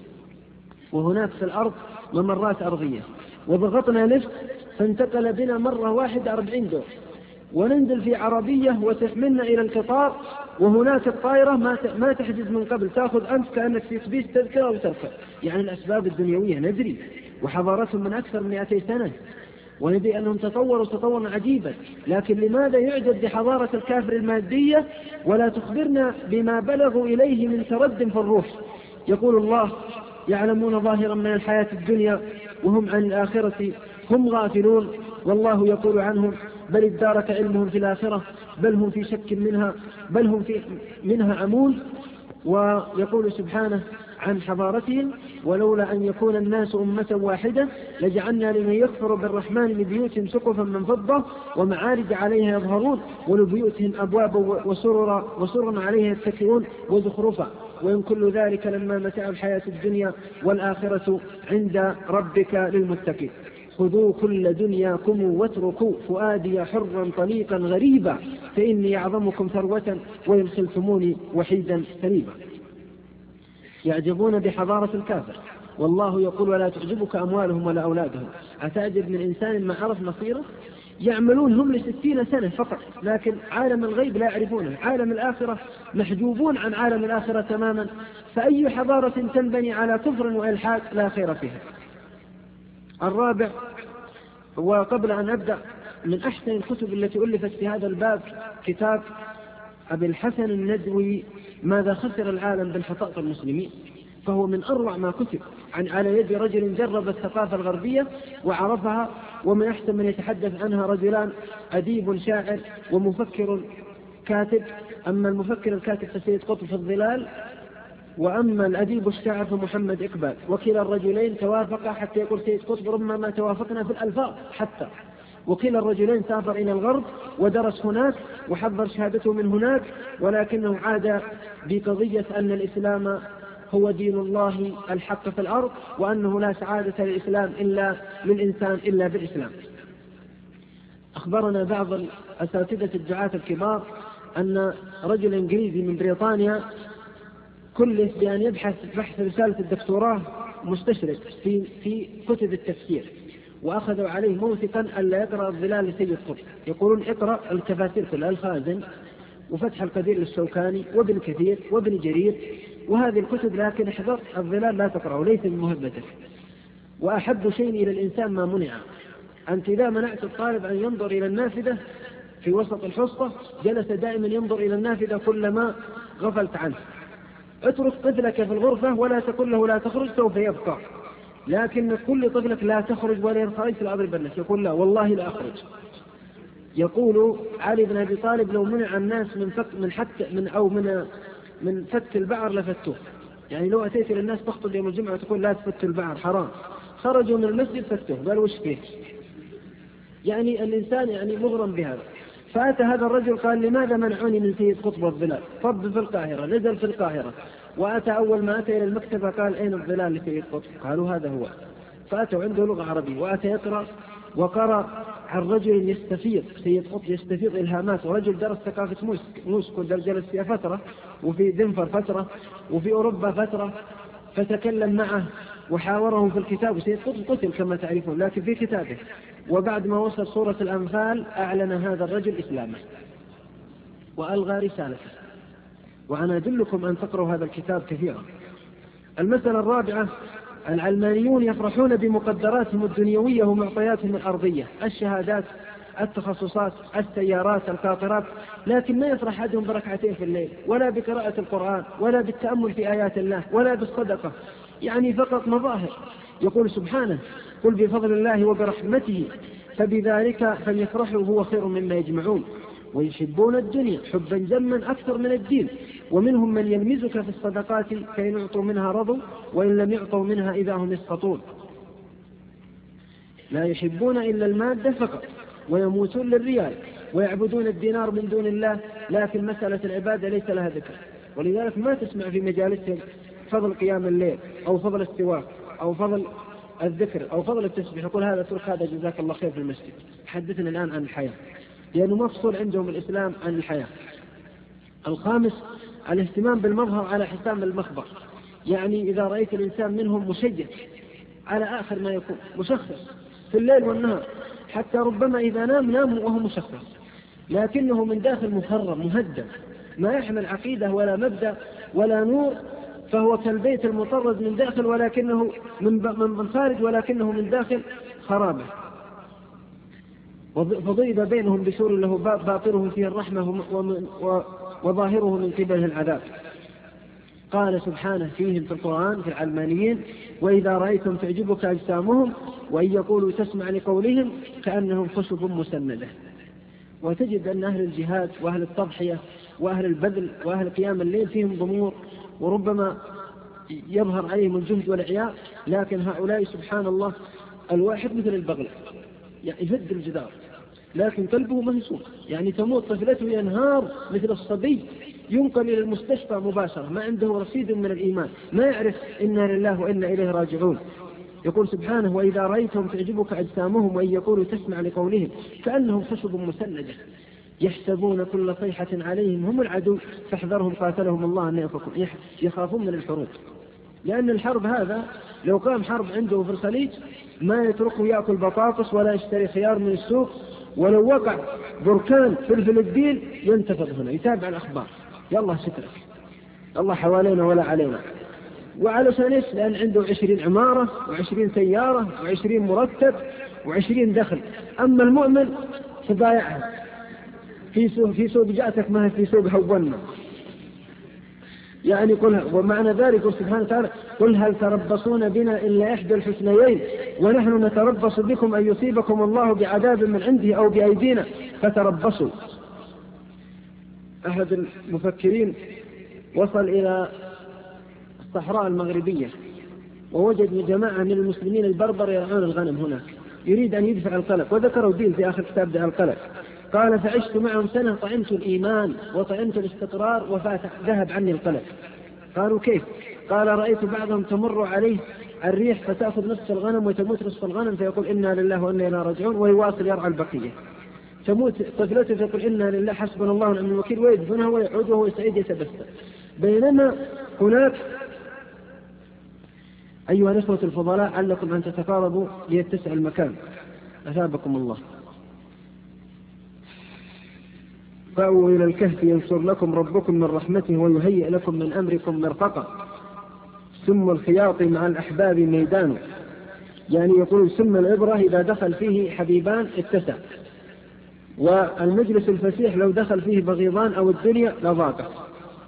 وهناك في الأرض ممرات أرضية، وضغطنا لفت فانتقل بنا مرة واحدة أربعين دور، وننزل في عربية وتحملنا إلى القطار، وهناك الطائرة ما تحجز من قبل، تأخذ أنت كأنك في أتوبيس تذكرة وتركب. يعني الأسباب الدنيوية ندري، وحضارتهم من أكثر من مئتي سنة، وندري أنهم تطوروا تطورا عجيبا، لكن لماذا يعجب بحضارة الكافر المادية ولا تخبرنا بما بلغوا إليه من ترد في الروح؟ يقول الله يعلمون ظاهرا من الحياة الدنيا وهم عن الآخرة هم غافلون، والله يقول عنهم بل ادارك علمهم في الآخرة بل هم في شك منها بل هم في منها عمون. ويقول سبحانه عن حضارتهم ولولا أن يكون الناس أمة واحدة لجعلنا لمن يكفر بالرحمن لبيوتهم سقفا من فضة ومعارج عليها يظهرون ولبيوتهم أبوابا وسررا وسررا عليها يتكئون وزخرفا وإن كل ذلك لما متاع الحياة الدنيا والآخرة عند ربك للمتقين. خذوا كل دنياكم واتركوا فؤادي حرا طليقا غريبا فإني أعظمكم ثروة وإن خلتموني وحيدا سريبا. يعجبون بحضارة الكافر، والله يقول ولا تعجبك أموالهم ولا أولادهم. أتعجب من إنسان ما عرف مصيره؟ يعملون هم لستين سنة فقط، لكن عالم الغيب لا يعرفونه، عالم الآخرة محجوبون عن عالم الآخرة تماما. فأي حضارة تنبني على كفر وإلحاد لا خير فيها. الرابع، وقبل أن أبدأ، من أحسن الكتب التي ألفت في هذا الباب كتاب أبي الحسن الندوي ماذا خسر العالم بانحطاط المسلمين، فهو من أروع ما كتب عن على يد رجل جرب الثقافة الغربية وعرفها، ومن أحسن من يتحدث عنها رجلان أديب شاعر ومفكر كاتب. أما المفكر الكاتب فسيد قطب في الظلال، وأما الأديب الشاعر فمحمد إقبال، وكلا الرجلين توافقا حتى يقول سيد قطب ربما توافقنا في الألفاظ حتى، وكلا الرجلين سافر إلى الغرب ودرس هناك وحضر شهادته من هناك، ولكنه عاد بقضية أن الإسلام هو دين الله الحق في الأرض، وأنه لا سعادة للإسلام إلا للإنسان إلا بالإسلام. أخبرنا بعض الأساتذة الدعاة الكبار أن رجل إنجليزي من بريطانيا كلف بأن يبحث بحث رسالة الدكتوراه مستشرق في في كتب التفسير، وأخذوا عليه موثقا ألا يقرأ الظلال لسيد قطب. يقولون اقرأ التفاسير كلها، الخازن وفتح القدير للشوكاني وابن كثير وابن جرير وهذه الكتب، لكن احذر الظلال لا تقرأه، ليس من مهمتك. وأحب شيء إلى الإنسان ما منع. أنت إذا منعت الطالب أن ينظر إلى النافذة في وسط الحصة جلس دائما ينظر إلى النافذة كلما غفلت عنه. اترك طفلك في الغرفة ولا تقل له لا تخرج سوف يبقى، لكن كل طفلك لا تخرج ولا يرخرج لأضرب الناس، يقول لا والله لا أخرج. يقول علي بن أبي طالب لو منع الناس من فك من حتى من أو من من فك البعر لفتوه. يعني لو أتيت إلى الناس تخطب يوم الجمعة وتقول لا تفت البعر حرام، خرجوا من المسجد فتوه، قال وش فيه؟ يعني الإنسان يعني مغرم بهذا. فأتى هذا الرجل قال لماذا منعوني من سيد قطب الظلال؟ طب في القاهرة، نزل في القاهرة، وأتى أول ما أتى إلى المكتبة قال أين الظلال لسيد قطب؟ قالوا هذا هو. فأتوا عنده لغة عربية وأتى يقرأ، وقرأ عن رجل يستفيض سيد قطب يستفيض إلهامات، ورجل درس ثقافة موسكو جلس فيها فترة، وفي دنفر فترة، وفي أوروبا فترة، فتكلم معه وحاوره في الكتاب. وسيد قطب قتل كما تعرفون لكن في كتابه. وبعد ما وصل سورة الأنفال أعلن هذا الرجل إسلامه وألغى رسالته. وأنا أدلكم أن تقرأوا هذا الكتاب كثيرا. المسألة الرابعة العلمانيون يفرحون بمقدراتهم الدنيوية ومعطياتهم الأرضية، الشهادات، التخصصات، السيارات، القاطرات، لكن ما يفرح أحدهم بركعتين في الليل، ولا بقراءة القرآن، ولا بالتأمل في آيات الله، ولا بالصدقة، يعني فقط مظاهر. يقول سبحانه: قل بفضل الله وبرحمته فبذلك فليفرحوا هو خير مما يجمعون ويحبون الدنيا حبا جما أكثر من الدين ومنهم من يلمزك في الصدقات فإن يعطوا منها رضوا وإن لم يعطوا منها إذا هم يسقطون. لا يحبون إلا المادة فقط ويموتون للريال ويعبدون الدينار من دون الله، لكن مسألة العبادة ليس لها ذكر، ولذلك ما تسمع في مجالسهم فضل قيام الليل أو فضل السواك أو فضل الذكر أو فضل التسبيح. يقول هذا ترك هذا جزاك الله خير في المسجد. حدثنا الآن عن الحياة، لأنه مفصول عندهم الإسلام عن الحياة. الخامس الاهتمام بالمظهر على حساب المخبر، يعني إذا رأيت الإنسان منهم مشيك على آخر ما يكون، مشخص في الليل والنهار، حتى ربما إذا نام نام وهو مشخص، لكنه من داخل مخرم مهدم، ما يحمل عقيدة ولا مبدأ ولا نور، فهو كالبيت المطرز من داخل ولكنه من خارج ولكنه من داخل خرابة. فضرب بينهم بسور له باب باطنه فيه الرحمة وظاهره من قبله العذاب. قال سبحانه فيهم في القرآن في العلمانيين: وإذا رأيتم تعجبك أجسامهم وإن يقولوا تسمع لقولهم كأنهم خشب مسندة. وتجد أن أهل الجهاد وأهل التضحية وأهل البذل وأهل قيام الليل فيهم ضمور، وربما يظهر عليهم الجهد والعياء، لكن هؤلاء سبحان الله الواحد مثل البغل، يعني يفد الجدار لكن قلبه مهزوم، يعني تموت طفلته ينهار مثل الصبي، ينقل إلى المستشفى مباشرة، ما عنده رصيد من الإيمان، ما يعرف إنا لله وإنا إليه راجعون. يقول سبحانه: وإذا رأيتهم تعجبك أجسامهم وإن يقولوا تسمع لقولهم كأنهم خشب مسندة يحسبون كل صيحة عليهم هم العدو فاحذرهم قاتلهم الله أن يفكون. يخافون من الحروب، لأن الحرب هذا لو قام حرب عنده في الخليج ما يتركه يأكل بطاطس ولا يشتري خيار من السوق، ولو وقع بركان فلفل الدين ينتفض هنا يتابع الأخبار، يلا سترك الله حوالينا ولا علينا. وعلشان إيش؟ لأن عنده عشرين عمارة وعشرين سيارة وعشرين مرتب وعشرين دخل. أما المؤمن فضايعها في سوق في سوق جاءتك ما هي في سوق هونا، يعني قل. ومعنى ذلك سبحانه وتعالى: قل هل تربصون بنا إلا إحدى الحسنيين ونحن نتربص بكم أن يصيبكم الله بعذاب من عنده أو بأيدينا فتربصوا. أحد المفكرين وصل إلى الصحراء المغربية ووجد جماعة من المسلمين البربر يرعون الغنم هناك، يريد أن يدفع القلق، وذكروا دين في آخر كتاب دفع القلق. قال: فعشت معهم سنة طعمت الإيمان وطعمت الاستقرار وفات ذهب عني القلق. قالوا: كيف؟ قال: رأيت بعضهم تمر عليه الريح فتأخذ نصف الغنم وتموت نصف الغنم فيقول إنا لله وإنا إليه راجعون ويواصل يرعى البقية. تموت طفلته فيقول إنا لله حسبنا الله ونعم الوكيل ويدفنها ويعود وهو سعيد يتبسم. بينما هناك أيها الأخوة الفضلاء علكم أن تتقاربوا ليتسع المكان أثابكم الله. فأووا إلى الكهف ينشر لكم ربكم من رحمته ويهيئ لكم من أمركم مرفقا ثم الخياط مع الأحباب ميدان. يعني يقول ثم العبرة إذا دخل فيه حبيبان اتسع، والمجلس الفسيح لو دخل فيه بغيضان أو الدنيا لضاقت.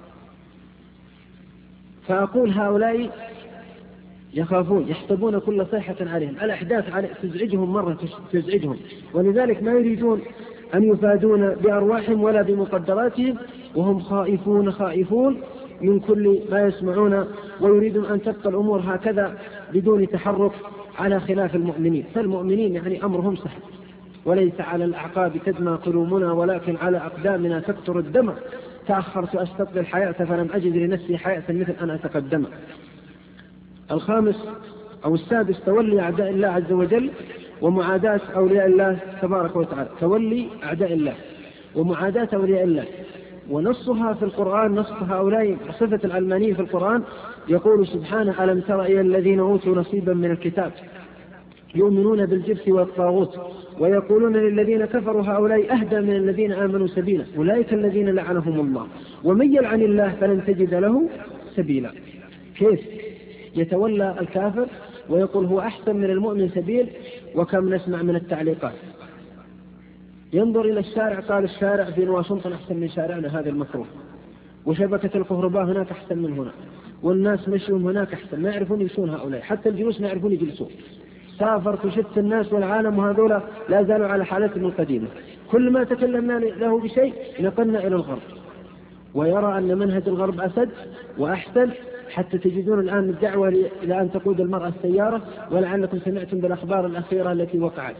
فأقول هؤلاء يخافون يحسبون كل صيحة عليهم، الأحداث على تزعجهم مرة تزعجهم، ولذلك ما يريدون أن يفادون بأرواحهم ولا بمقدراتهم، وهم خائفون خائفون من كل ما يسمعون، ويريدون أن تبقى الأمور هكذا بدون تحرك على خلاف المؤمنين. فالمؤمنين يعني أمرهم سهل، وليس على الأعقاب تدمى قلوبنا ولكن على أقدامنا تكتر الدم. تأخرت أستقبل الحياة فلم أجد لنفسي حياة مثل أن أتقدم. الخامس أو السادس تولي أعداء الله عز وجل ومعاداة أولياء الله تبارك وتعالى. تولي أعداء الله ومعاداة أولياء الله، ونصها في القرآن، نص هؤلاء صفة العلمانيين في القرآن. يقول سبحانه: ألم تر إلى الذين أوتوا نصيبا من الكتاب يؤمنون بالجبت والطاغوت ويقولون للذين كفروا هؤلاء أهدى من الذين آمنوا سبيلا أولئك الذين لعنهم الله ومن يلعن الله فلن تجد له سبيلا. كيف؟ يتولى الكافر ويقول هو أحسن من المؤمن سبيل. وكم نسمع من التعليقات ينظر إلى الشارع قال الشارع في واشنطن أحسن من شارعنا هذا المكروه، وشبكة الكهرباء هناك أحسن من هنا، والناس مشيهم هناك أحسن، ما يعرفون يمشون هؤلاء، حتى الجلوس ما يعرفون يجلسون. سافرت وشفت الناس والعالم وهذولا لا زالوا على حالتهم القديمة. كل ما تكلمنا له بشيء نقلنا إلى الغرب، ويرى أن منهج الغرب أسد وأحسن، حتى تجدون الآن الدعوة إلى أن تقود المرأة السيارة، ولعلكم سمعتم بالأخبار الأخيرة التي وقعت،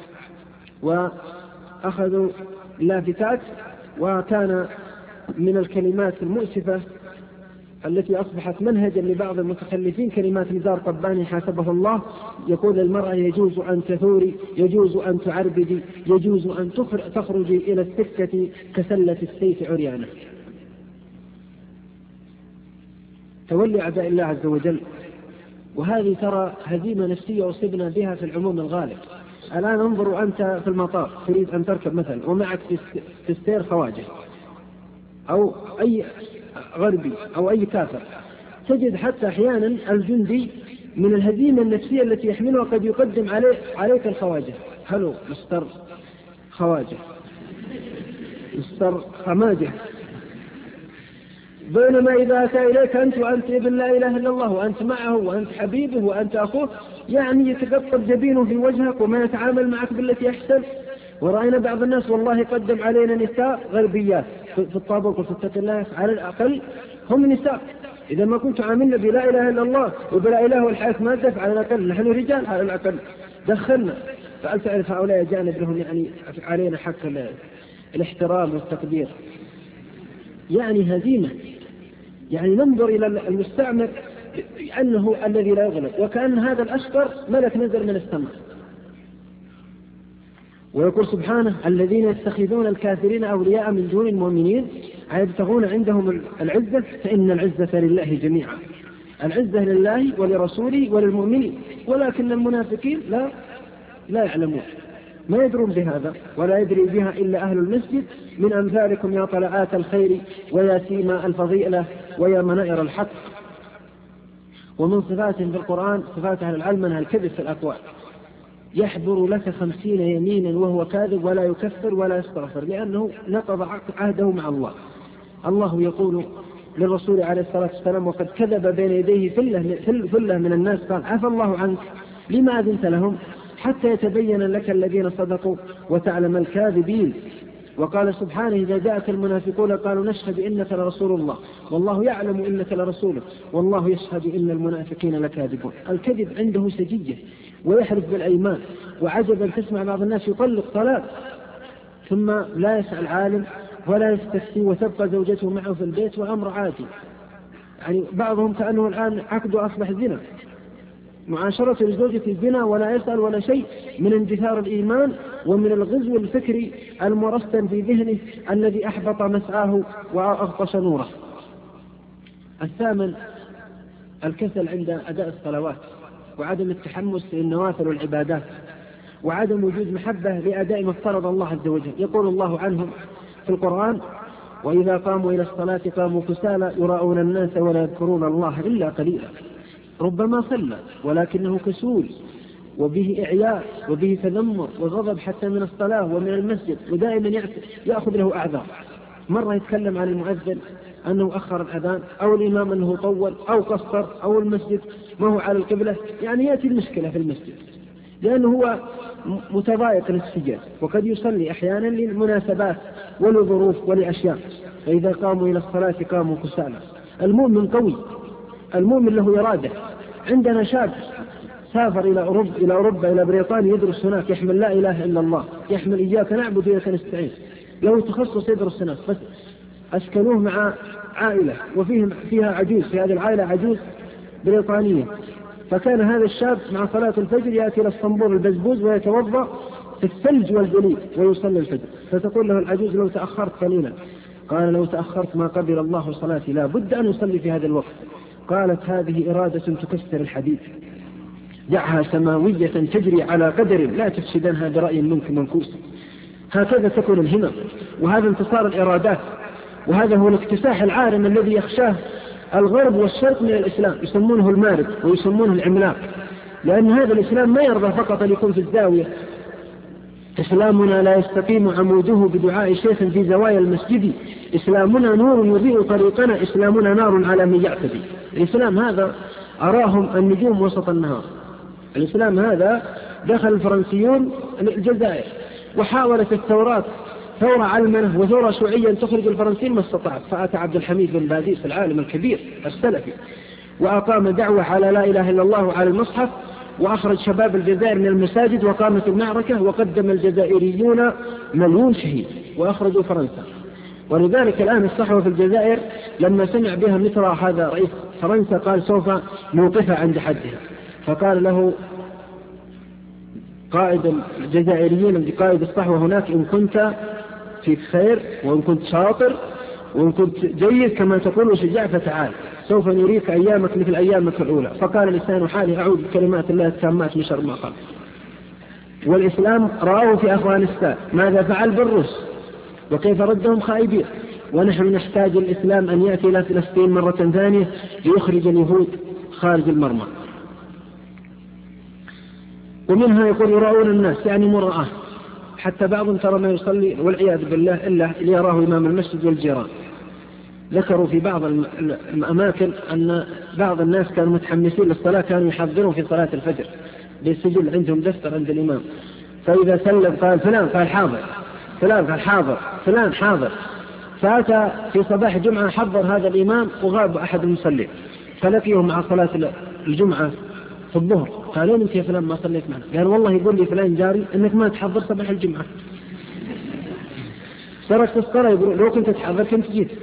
وأخذوا لافتات، وكان من الكلمات المؤسفة التي أصبحت منهجا لبعض المتخلفين كلمات نزار قباني حاسبه الله، يقول للمرأة يجوز أن تثوري، يجوز أن تعربدي، يجوز أن تخرجي إلى السكة كسلة السيف عريانة. تولي أعداء الله عز وجل. وهذه ترى هزيمة نفسية أصبنا بها في العموم الغالب. الآن انظروا أنت في المطار تريد أن تركب مثلا ومعك تستير خواجه أو أي غربي أو أي كافر، تجد حتى أحيانا الجندي من الهزيمة النفسية التي يحملها قد يقدم عليه عليك الخواجه، هلو مستر خواجه، مستر خماجه، بينما إذا أتى إليك أنت وأنت ابن لا إله إلا الله وأنت معه وأنت حبيبه وأنت أخوه، يعني يتقطب جبينه في وجهك وما يتعامل معك بالتي أحسن. ورأينا بعض الناس والله قدم علينا نساء غربيات في الطابق وفي التقلاء، على الأقل هم نساء، إذا ما كنت عاملنا بلا إله إلا الله وبلا إله والحياة ما دفع، على الأقل نحن رجال، على الأقل دخلنا. فأل تعرف هؤلاء جانب لهم يعني علينا حق الاحترام والتقدير. يعني هزيمة، يعني ننظر إلى المستعمر أنه الذي لا يغلب، وكأن هذا الأشقر ملك نزل من السماء. ويقول سبحانه الذين يتخذون الكافرين أولياء من دون المؤمنين يبتغون عندهم العزة فإن العزة لله جميعا. العزة لله ولرسوله وللمؤمنين، ولكن المنافقين لا لا يعلمون، ما يدرون بهذا، ولا يدري بها إلا أهل المسجد من أمثالكم يا طلعات الخير ويا سيما الفضيلة ويا منائر الحق. ومن صفاتهم في القرآن صفات أهل العلمنة الكذب في الأقوال، يحضر لك خمسين يمينا وهو كاذب ولا يكفر ولا يستغفر، لأنه نقض عهده مع الله. الله يقول للرسول عليه الصلاة والسلام وقد كذب بين يديه ثلة من الناس قال عفى الله عنك لما أذنت لهم حتى يتبين لك الذين صدقوا وتعلم الكاذبين. وقال سبحانه إذا جاءك المنافقون قالوا نشهد إنك لرسول الله والله يعلم إنك لرسوله والله يشهد إن المنافقين لكاذبون. الكذب عنده سجية ويحرف بالأيمان. وعجبا تسمع بعض الناس يطلق طلاق ثم لا يسأل عالم ولا يستفتي وتبقى زوجته معه في البيت وأمر عادي. يعني بعضهم كأنه الآن عقده أصبح زنا، معاشرة الزوجة الزنا ولا يسأل ولا شيء، من اندثار الإيمان ومن الغزو الفكري المرسم في ذهنه الذي أحبط مسعاه وأغطش نوره. الثامن الكسل عند أداء الصلوات، وعدم التحمس للنوافل والعبادات، وعدم وجود محبة لأداء ما افترض الله عز وجل. يقول الله عنهم في القرآن وإذا قاموا إلى الصلاة قاموا كسالى يراءون الناس ولا يذكرون الله إلا قليلا. ربما صلى ولكنه كسول وبه إعياء وبه تذمر وغضب حتى من الصلاة ومن المسجد، ودائما يأخذ له أعذار. مرة يتكلم عن المؤذن أنه أخر الأذان، أو الإمام أنه طول أو قصر، أو المسجد ما هو على القبلة. يعني يأتي المشكلة في المسجد لأنه هو متضايق نفسيا، وقد يصلي أحيانا للمناسبات ولظروف ولأشياء. فإذا قاموا إلى الصلاة قاموا كسالى. المؤمن قوي، المؤمن له إرادة. عندنا شاب سافر إلى أوروبا إلى أوروبا إلى بريطانيا يدرس هناك، يحمل لا إله إلا الله، يحمل إياك نعبد وإياك نستعين، له تخصص يدرس هناك، بس أسكنوه مع عائلة وفيهم فيها عجوز، في هذه العائلة عجوز بريطانية. فكان هذا الشاب مع صلاة الفجر يأتي إلى الصنبور البزبوز ويتوضأ في الثلج والجليد ويصلي الفجر. فتقول له العجوز لو تأخرت قليلا، قال لو تأخرت ما قبل الله صلاتي، لا بد أن يصلي في هذا الوقت. قالت هذه إرادة تكسر الحديد، دعها سماوية تجري على قدر لا تفسدنها برأي منك منكوس. هكذا تكون الهمم، وهذا انتصار الإرادات، وهذا هو الاكتساح العارم الذي يخشاه الغرب والشرق من الإسلام، يسمونه المارد ويسمونه العملاق، لأن هذا الإسلام ما يرضى فقط أن يكون في الزاوية. إسلامنا لا يستقيم عموده بدعاء شيخ في زوايا المسجد، إسلامنا نور يضيء طريقنا، إسلامنا نار على من يعتدي. الإسلام هذا أراهم النجوم وسط النهار. الإسلام هذا دخل الفرنسيون الجزائر وحاولت الثورات ثورة علمنة وثورة شيوعية تخرج الفرنسيين ما استطاعت، فأتى عبد الحميد بن باديس العالم الكبير السلفي وأقام دعوة على لا إله إلا الله وعلى المصحف، وأخرج شباب الجزائر من المساجد وقامت المعركة، وقدم الجزائريون مليون شهيد وأخرجوا فرنسا. ولذلك الآن الصحوة في الجزائر لما سمع بها مصر هذا رئيس فرنسا قال سوف نوقفها عند حدها، فقال له قائد الجزائريين قائد الصحوة هناك: إن كنت في خير وإن كنت شاطر وإن كنت جيد كما تقول وشجاع فتعال، سوف نريك أيامك مثل أيامك الأولى. فقال لسان حالي: أعوذ بكلمات الله التامات من شر ما خلق. والإسلام رأوه في أفغانستان ماذا فعل بالروس وكيف ردهم خائبين، ونحن نحتاج الإسلام أن يأتي إلى فلسطين مرة ثانية ليخرج اليهود خارج المرمى. ومنها يقول يراؤون الناس، يعني مراءة، حتى بعضهم ترى ما يصلي والعياذ بالله إلا ليراه إمام المسجد والجيران. ذكروا في بعض الأماكن أن بعض الناس كانوا متحمسين للصلاة، كانوا يحضروا في صلاة الفجر بالسجل عندهم دفتر عند الإمام، فإذا سلم قال فلان قال حاضر، فلان قال حاضر، فلان حاضر. فأتى في صباح جمعة حضر هذا الإمام وغاب أحد المصلين، فلقيه مع صلاة الجمعة في الظهر، قالوا أنت يا فلان ما صليت معنا؟ قال والله يقول لي فلان جاري أنك ما تحضر صباح الجمعة. تركت الصلاة، يقول لو كنت تحضر كنت جيت.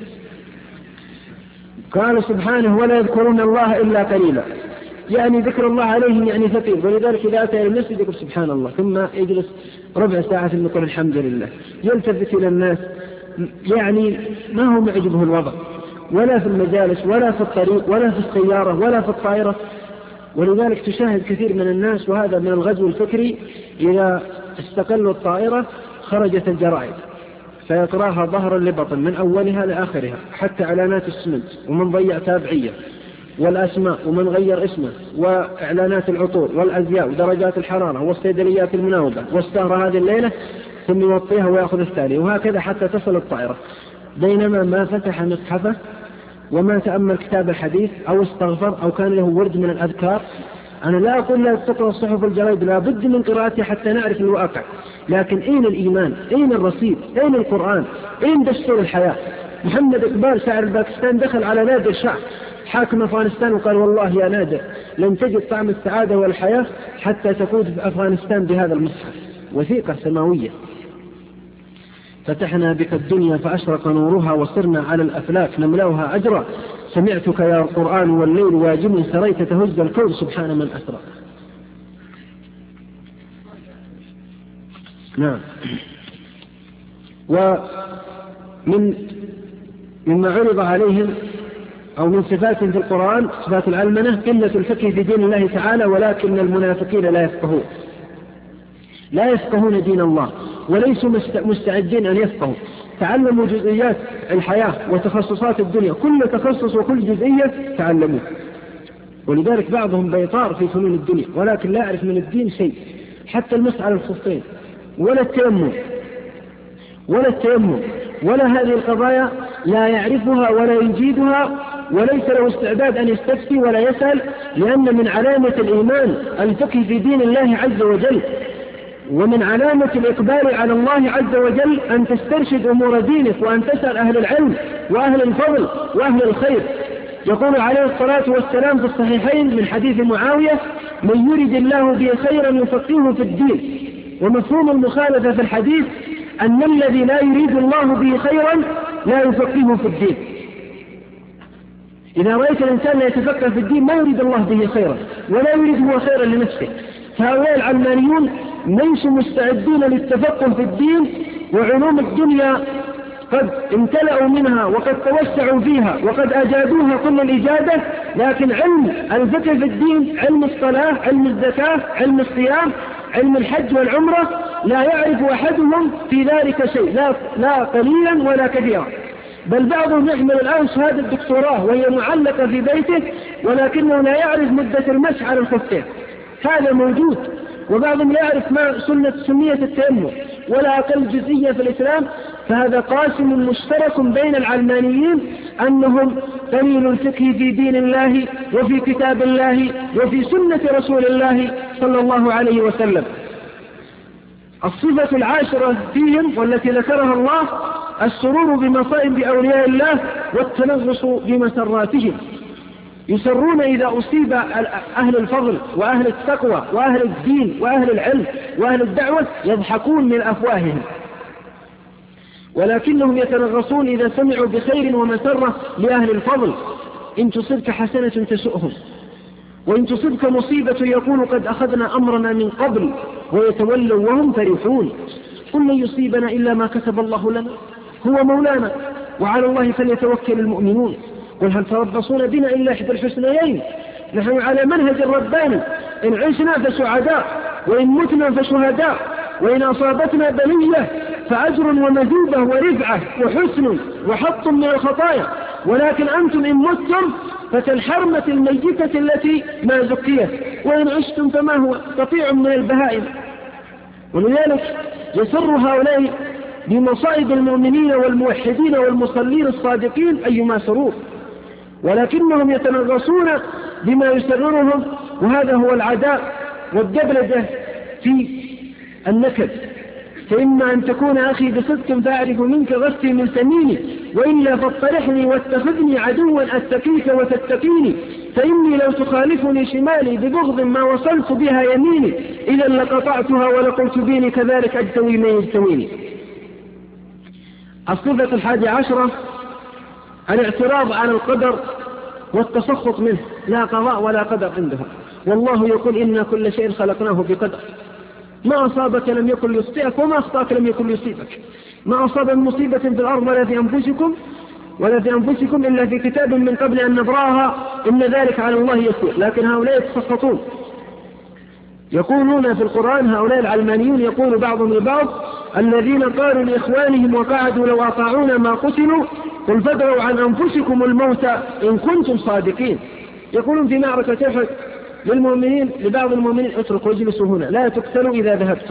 قال سبحانه: ولا يذكرون الله إلا قليلا، يعني ذكر الله عليهم يعني ثقيل. ولذلك إذا أتى إلى المسجد يقول سبحان الله، ثم يجلس ربع ساعة ثم يقول الحمد لله، يلتفت إلى الناس، يعني ما هو معجبه الوضع، ولا في المجالس ولا في الطريق ولا في السيارة ولا في الطائرة. ولذلك تشاهد كثير من الناس، وهذا من الغزو الفكري، إذا استقلوا الطائرة خرجت الجرائد فيقراها ظهرا لبطن من أولها لآخرها، حتى إعلانات السمنت ومن ضيع تابعية والأسماء ومن غير اسمه وإعلانات العطور والأزياء ودرجات الحرارة والصيدليات المناوبة والسهرة هذه الليلة، ثم يوطيها ويأخذ التالي، وهكذا حتى تصل الطائرة، بينما ما فتح مصحفه وما تأمل كتاب الحديث أو استغفر أو كان له ورد من الأذكار. أنا لا أقول لا تقرأ الصحف والجرائد، لا بد من قراءتها حتى نعرف الواقع، لكن أين الإيمان؟ أين الرصيد؟ أين القرآن؟ أين دستور الحياة؟ محمد إقبال شاعر باكستان دخل على نادر شاه حاكم أفغانستان وقال: والله يا نادر لن تجد طعم السعادة والحياة حتى تفوز في أفغانستان بهذا المصحف. وثيقة سماوية: فتحنا بك الدنيا فأشرق نورها وصرنا على الأفلاك نملأها أجرا، سمعتك يا القرآن والليل واجب سريت تهز الكون سبحان من أسرى. نعم. ومن مما عرض عليهم أو من صفات في القرآن صفات العلمنة قلة الفقه في دين الله تعالى، ولكن المنافقين لا يفقهون لا يفقهون دين الله وليسوا مستعدين أن يفقهوا. تعلموا جزئيات الحياة وتخصصات الدنيا، كل تخصص وكل جزئية تعلموه. ولذلك بعضهم بيطار في فنون الدنيا ولكن لا يعرف من الدين شيء، حتى المسح على الخفين ولا التيمم ولا التيمم ولا هذه القضايا لا يعرفها ولا يجيدها، وليس له استعداد أن يستفتي ولا يسأل، لأن من علامة الإيمان الفقه في دين الله عز وجل، ومن علامة الإقبال على الله عز وجل أن تسترشد أمور دينك وأن تسأل أهل العلم وأهل الفضل وأهل الخير. يقول عليه الصلاة والسلام في الصحيحين من حديث معاوية: من يرد الله به خيرا يفقهه في الدين. ومفهوم المخالفة في الحديث أن الذي لا يريد الله به خيرا لا يفقهه في الدين. إذا رأيت الإنسان لا يتفقه في الدين ما يريد الله به خيرا ولا يريد هو خيرا لنفسه. فهؤلاء العلمانيون ليسوا مستعدين للتفقه في الدين، وعلوم الدنيا قد امتلأوا منها وقد توسعوا فيها وقد أجادوها كل الإجادة، لكن علم الفقه في الدين، علم الصلاة، علم الزكاة، علم الصيام، علم الحج والعمرة، لا يعرف أحدهم في ذلك شيء، لا, لا قليلا ولا كثيرا. بل بعضهم يحمل الآن شهادة الدكتوراه وهي معلقة في بيته ولكنه لا يعرف مدة المسح على الخفين، هذا موجود. وبعضهم لا يعرف ما سنة سنية التيمم ولا أقل جزئية في الإسلام. فهذا قاسم مشترك بين العلمانيين أنهم قليل الفقه في دين الله وفي كتاب الله وفي سنة رسول الله صلى الله عليه وسلم. الصفة العاشرة فيهم والتي ذكرها الله السرور بمصائب أولياء الله والتنغص بمسراتهم، يسرون إذا أصيب أهل الفضل وأهل التقوى وأهل الدين وأهل العلم وأهل الدعوة يضحكون من أفواههم، ولكنهم يتنغصون إذا سمعوا بخير ومسرة لأهل الفضل. إن تصبك حسنة تسؤهم وإن تصبك مصيبة يقول قد أخذنا أمرنا من قبل ويتولوا وهم فرحون. قل لن يصيبنا إلا ما كتب الله لنا هو مولانا وعلى الله فليتوكل المؤمنون. قل هل تربصون بنا إلا إحدى الحسنيين نحن على منهج الرباني إن عشنا فسعداء وإن متنا فشهداء وإن أصابتنا بلية فأجر ومثوبة ورفعة وحسن وحط من الخطايا، ولكن أنتم إن متم فكالحرمة الميتة التي ما زكيت وإن عشتم فما هو قطيع من البهائم. ولذلك يسر هؤلاء بمصائب المؤمنين والموحدين والمصلين الصادقين أيما سرور، ولكنهم يتنغصون بما يسررهم، وهذا هو العداء والدبلجة في النكد. فإما أن تكون أخي بصدق فأعرف منك غثي من سميني وإلا فاطرحني واتخذني عدوا أتقيك وتتقيني، فإني لو تخالفني شمالي ببغض ما وصلت بها يميني إذا لقطعتها ولقلت بيني كذلك أجتوي من يجتويني. الصفة الحادية عشرة الاعتراض على القدر والتسخط منه، لا قضاء ولا قدر عندهم. والله يقول إن كل شيء خلقناه بقدر، ما أصابك لم يكن ليخطئك وما أخطأك لم يكن ليصيبك، ما أصاب من مصيبة في الأرض ولا في أنفسكم ولا في أنفسكم إلا في كتاب من قبل أن نبرأها إن ذلك على الله يسير. لكن هؤلاء يتسخطون، يقولون في القرآن هؤلاء العلمانيون يقول بعضهم لبعض الذين قالوا لإخوانهم وقعدوا لو أطاعونا ما قتلوا قل فادروا عن أنفسكم الموت إن كنتم صادقين. يقولون في معركة أحد للمؤمنين لبعض المؤمنين اتركوا اجلسوا هنا لا تقتلوا إذا ذهبتم،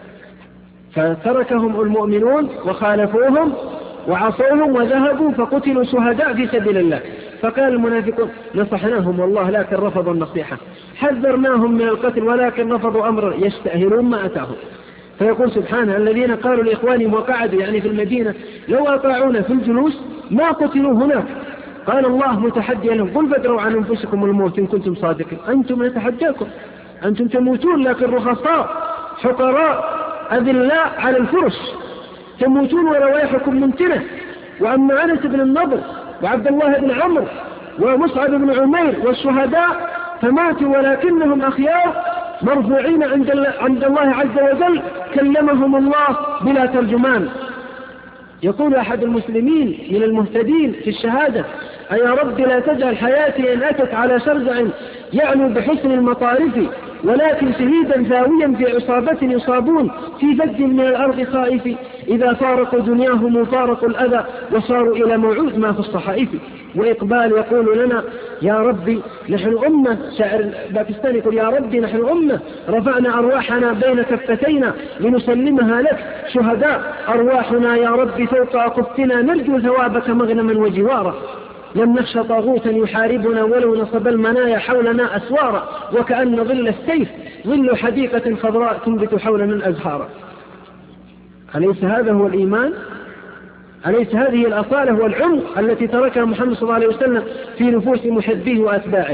فتركهم المؤمنون وخالفوهم وعصوهم وذهبوا فقتلوا شهداء في سبيل الله. فقال المنافقون نصحناهم والله لكن رفضوا النصيحة، حذرناهم من القتل ولكن رفضوا أمر يستأهلون ما أتاهم. فيقول سبحانه الذين قالوا لإخوانهم وقعدوا يعني في المدينة لو أطاعونا في الجلوس ما قتلوا هناك. قال الله متحديا لهم قل فادروا عن أنفسكم الموت إن كنتم صادقين، أنتم نتحداكم، أنتم تموتون لكن رخصاء حقراء أذلاء على الفرش تموتون وروايحكم منتنة. وأما أنس بن النضر وعبد الله بن عمرو ومصعب بن عمير والشهداء فماتوا ولكنهم أخيار مرفوعين عند الله عز وجل كلمهم الله بلا ترجمان. يقول أحد المسلمين من المهتدين في الشهادة أي رب لا تجعل حياتي إن أتت على شرجع يعلو بحسن المطارف ولكن شهيدا ثاويا في عصابة يصابون في فج من الأرض خائف إذا فارقوا دنياهم فارقوا الأذى وصاروا إلى موعود ما في الصحائف. وإقبال يقول لنا يا ربي نحن أمة، شاعر باكستاني يقول يا ربي نحن أمة رفعنا أرواحنا بين كفتينا لنسلمها لك شهداء أرواحنا يا ربي فوق أقفتنا نرجو ثوابك مغنما وجوارا لم نخشى طاغوتا يحاربنا ولو نصب المنايا حولنا أسوارا وكأن ظل السيف ظل حديقة خضراء تنبت حولنا الأزهار. أليس هذا هو الإيمان؟ أليس هذه الأصالة والعمق التي تركها محمد صلى الله عليه وسلم في نفوس محبيه وأتباعه؟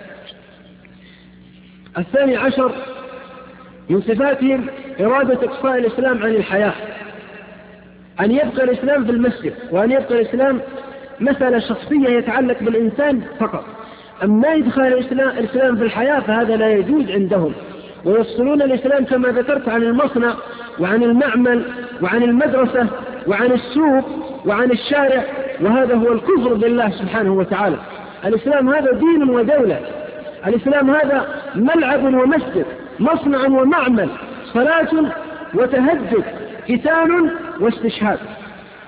الثاني عشر من صفاتهم إرادة إقصاء الإسلام عن الحياة، أن يبقى الإسلام في المسجد وأن يبقى الإسلام مسألة شخصية يتعلق بالإنسان فقط، أما إدخال الإسلام في الحياة فهذا لا يجوز عندهم. ويفصلون الإسلام كما ذكرت عن المصنع وعن المعمل وعن المدرسة وعن السوق وعن الشارع، وهذا هو الكفر بالله سبحانه وتعالى. الإسلام هذا دين ودولة، الإسلام هذا ملعب ومسجد، مصنع ومعمل، صلاة وتهجد، قتال واستشهاد.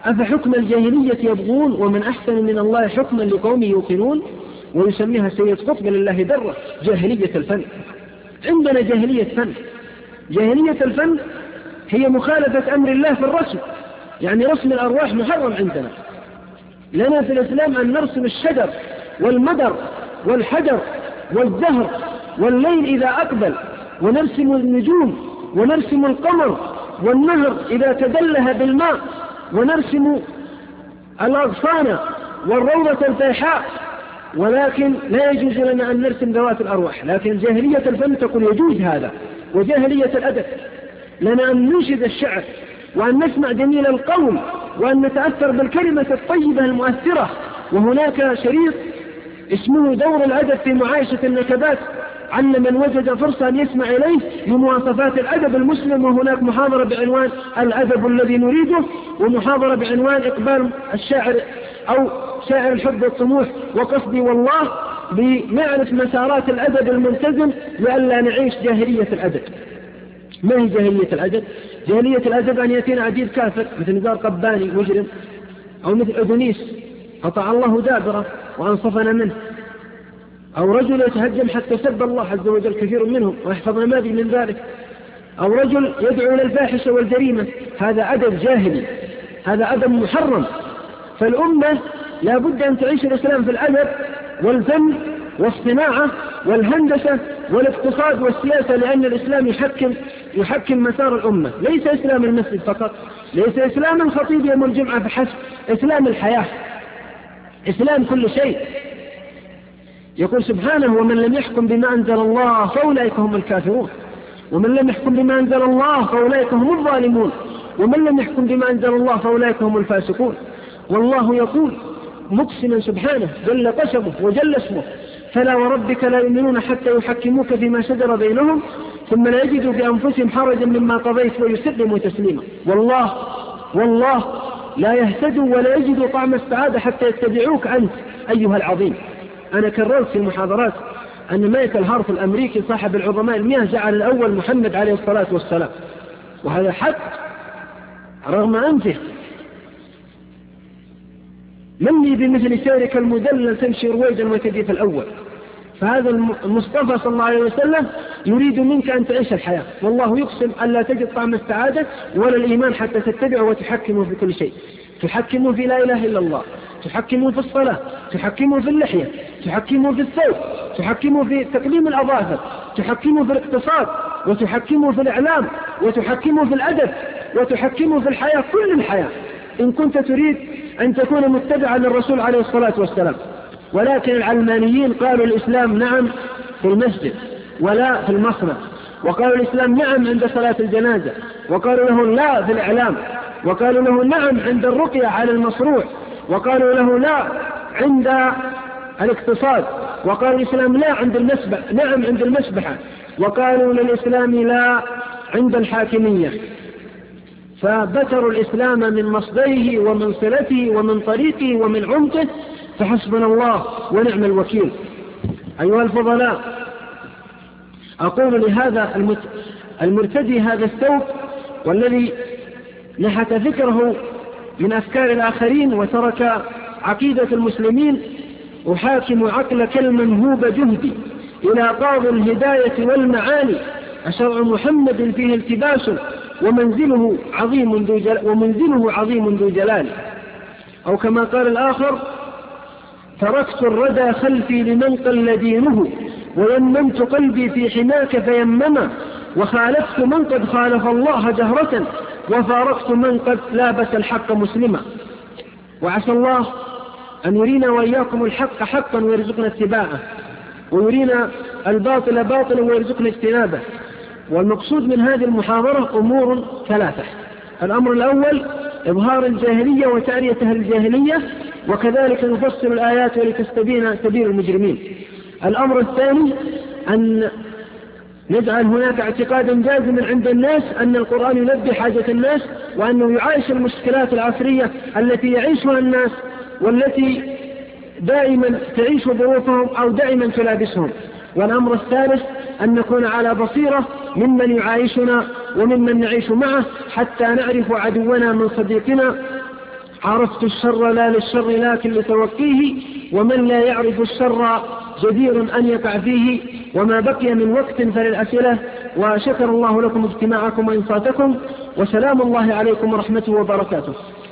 أفحكم الجاهلية يبغون ومن أحسن من الله حكما لقوم يوقنون. ويسميها سيد قطب لله درة جاهلية الفن. عندنا جاهلية فن. جاهلية الفن هي مخالفة أمر الله في الرسم، يعني رسم الأرواح محرم عندنا. لنا في الإسلام أن نرسم الشجر والمدر والحجر والزهر والليل إذا أقبل، ونرسم النجوم، ونرسم القمر والنهر إذا تدلها بالماء، ونرسم الأغصان والروضة الفيحاء، ولكن لا يجوز لنا أن نرسم ذوات الأرواح. لكن جاهلية الفن تقول يجوز هذا. وجاهلية الأدب لنا أن ننشد الشعر، وأن نسمع جميل القول، وأن نتأثر بالكلمة الطيبة المؤثرة. وهناك شريط اسمه دور الأدب في معايشة النكبات، عن من وجد فرصة أن يسمع إليه لمواصفات الأدب المسلم. وهناك محاضرة بعنوان الأدب الذي نريده، ومحاضرة بعنوان إقبال الشاعر أو شاعر الحب والطموح وقصدي والله، بمعرفة مسارات الأدب الملتزم لئلا نعيش جاهلية الأدب. ما هي جاهلية الأدب؟ جاهلية الأدب أن يأتينا عديد كافر مثل نزار قباني مجرم، أو مثل أدونيس قطع الله دابره وأنصفنا منه، أو رجل يتهجم حتى سب الله عز وجل كثير منهم ويحفظنا ما بي من ذلك، أو رجل يدعو إلى الفاحشة والجريمة. هذا أدب جاهلي، هذا أدب محرم. فالأمة لا بد أن تعيش الإسلام في الأدب والفن والصناعة والهندسة والاقتصاد والسياسة، لأن الإسلام يحكم يحكم مسار الأمة. ليس إسلام المسجد فقط، ليس إسلام الخطيب يوم الجمعة فحسب، إسلام الحياة، إسلام كل شيء. يقول سبحانه: ومن لم يحكم بما أنزل الله فأولئك هم الكافرون، ومن لم يحكم بما أنزل الله فأولئك هم الظالمون، ومن لم يحكم بما أنزل الله فأولئك هم الفاسقون. والله يقول مقسما سبحانه جل قسمه وجل اسمه: فلا وربك لا يؤمنون حتى يحكموك فيما شجر بينهم ثم لا يجدوا بأنفسهم حرجا مما قضيت ويسلموا تسليما. والله والله لا يهتدوا ولا يجدوا طعم السعادة حتى يتبعوك أنت أيها العظيم. أنا كررت في المحاضرات أن مايكل هارت الأمريكي صاحب العظماء المئة جعل الأول محمد عليه الصلاة والسلام، وهذا حق رغم أنفه. مني بمثل سيرك المدلل تمشي رويدا وتجيف الأول. فهذا المصطفى صلى الله عليه وسلم يريد منك أن تعيش الحياة، والله يقسم أن لا تجد طعم السعادة ولا الإيمان حتى تتبعه وتحكمه في كل شيء. تحكمه في لا إله إلا الله، تحكمه في الصلاة، تحكمه في اللحية، تحكمه في الثوب، تحكمه في تقليم الأظافر، تحكمه في الاقتصاد، وتحكمه في الإعلام، وتحكمه في الأدب، وتحكمه في الحياة، كل الحياة، إن كنت تريد أن تكون متبعا للرسول عليه الصلاة والسلام. ولكن العلمانيين قالوا الإسلام نعم في المسجد ولا في المصنع، وقالوا الإسلام نعم عند صلاة الجنازة، وقالوا له لا في الإعلام، وقالوا له نعم عند الرقية على المصروع، وقالوا له لا عند الاقتصاد، وقالوا الإسلام لا عند المسبح نعم عند المسبحة، وقالوا للإسلام لا عند الحاكمية. فبتروا الإسلام من مصدره ومن صلته ومن طريقه ومن عمقه، فحسبنا الله ونعم الوكيل. أيها الفضلاء، أقول لهذا المرتدي هذا الثوب والذي نحت فكره من أفكار الآخرين وترك عقيدة المسلمين: أحاكم عقلك المنهوب جهدي إلى قاضي الهداية والمعاني، أشرع محمد فيه التباس ومنزله عظيم ذو جلال ومنزله عظيم ذو جلال. أو كما قال الآخر: تركت الردى خلفي لمن قل دينه ويممت قلبي في حماك فيمما، وخالفت من قد خالف الله جهرة وفارقت من قد لابس الحق مسلما. وعسى الله أن يرينا وإياكم الحق حقا ويرزقنا اتباعه، ويرينا الباطل باطلا ويرزقنا اجتنابه. والمقصود من هذه المحاضرة أمور ثلاثة: الأمر الأول إظهار الجاهلية وتعرية أهل الجاهلية، وكذلك نفصل الآيات ولتستبين سبيل المجرمين. الأمر الثاني أن نجعل هناك اعتقادا جازما عند الناس أن القرآن يلبي حاجة الناس، وأنه يعايش المشكلات العصرية التي يعيشها الناس والتي دائما تعيش ظروفهم أو دائما تلابسهم. والأمر الثالث أن نكون على بصيرة ممن يعايشنا وممن نعيش معه، حتى نعرف عدونا من صديقنا، عرفت الشر لا للشر لكن لتوقيه، ومن لا يعرف الشر جدير أن يقع فيه. وما بقي من وقت فللأسئلة، وشكر الله لكم اجتماعكم وإنصاتكم، وسلام الله عليكم ورحمته وبركاته.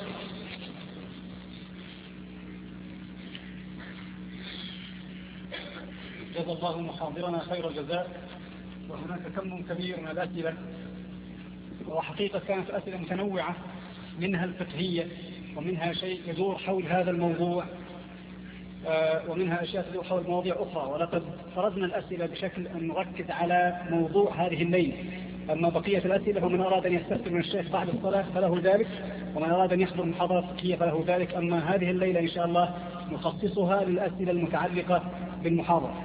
جزا الله محاضرنا خير الجزاء. وهناك كم كبير من الأسئلة، وحقيقة كانت أسئلة متنوعة، منها الفقهية ومنها شيء يدور حول هذا الموضوع، ومنها أشياء تدور حول مواضيع أخرى. ولقد فرضنا الأسئلة بشكل أن نركز على موضوع هذه الليلة. أما بقية الأسئلة فمن أراد أن يستفسر من الشيخ بعد الصلاة فله ذلك، ومن أراد أن يحضر محاضرة فقهية فله ذلك. أما هذه الليلة إن شاء الله نخصصها للأسئلة المتعلقة بالمحاضرة.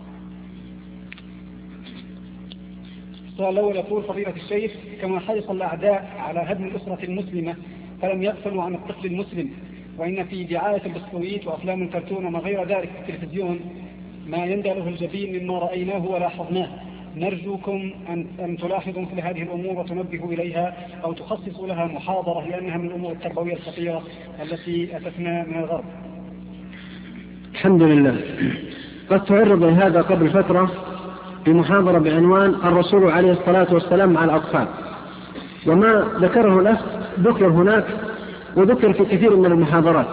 السؤال الأول يقول: فضيلة الشيخ، كما حرص الأعداء على هدم الأسرة المسلمة فلم يغفلوا عن الطفل المسلم، وإن في دعاية البسكويت وأفلام الكرتون وما غير ذلك في التلفزيون ما يندله الجبين مما رأيناه ولاحظناه، نرجوكم أن, أن تلاحظوا مثل هذه الأمور وتنبهوا إليها أو تخصصوا لها محاضرة، لأنها من الأمور التربوية الخطيرة التي أتتنا من الغرب. الحمد لله. قد تعرض لهذا قبل فترة بمحاضرة بعنوان الرسول عليه الصلاة والسلام مع الأطفال، وما ذكره الأخ ذكر هناك وذكر في كثير من المحاضرات،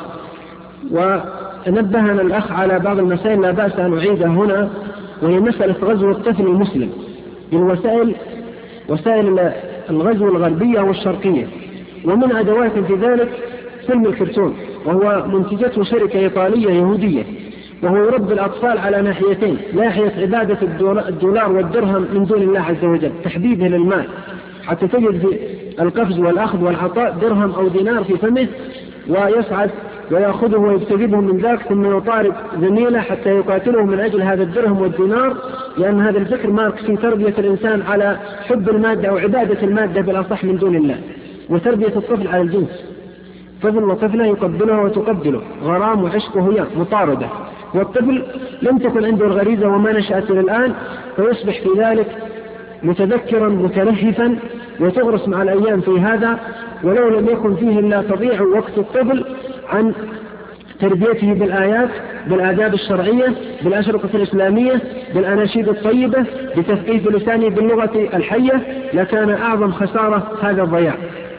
ونبهنا الأخ على بعض المسائل لا بأس أن أعيدها هنا، وهي مسألة غزو الطفل المسلم بالوسائل وسائل الغزو الغربية والشرقية، ومن أدوات في ذلك فيلم الكرتون، وهو منتجته شركة إيطالية يهودية، وهو يربي الأطفال على ناحيتين: ناحية عبادة الدولار والدرهم من دون الله عز وجل، تحبيبه للمال، حتى تجد في القفز والأخذ والعطاء درهم أو دينار في فمه ويصعد ويأخذه ويبتغبه من ذاك، ثم يطارد زميله حتى يقاتله من أجل هذا الدرهم والدينار، لأن هذا الفكر ماركس في تربية الإنسان على حب المادة أو عبادة المادة بالأصح من دون الله، وتربية الطفل على الجنس، طفل وطفلة يقبلها وتقبله، غرام وعشقه هي مطاردة، والطفل لم تكن عنده الغريزة وما نشأت إلى الآن، فيصبح في ذلك متذكرا متلهفا وتغرس مع الأيام في هذا، ولو لم يكن فيه إلا تضيع وقت الطفل عن تربيته بالآيات، بالآداب الشرعية، بالأشرطة الإسلامية، بالأناشيد الطيبة، بتثقيف لسانه باللغة الحية، لكان أعظم خسارة هذا الضياع.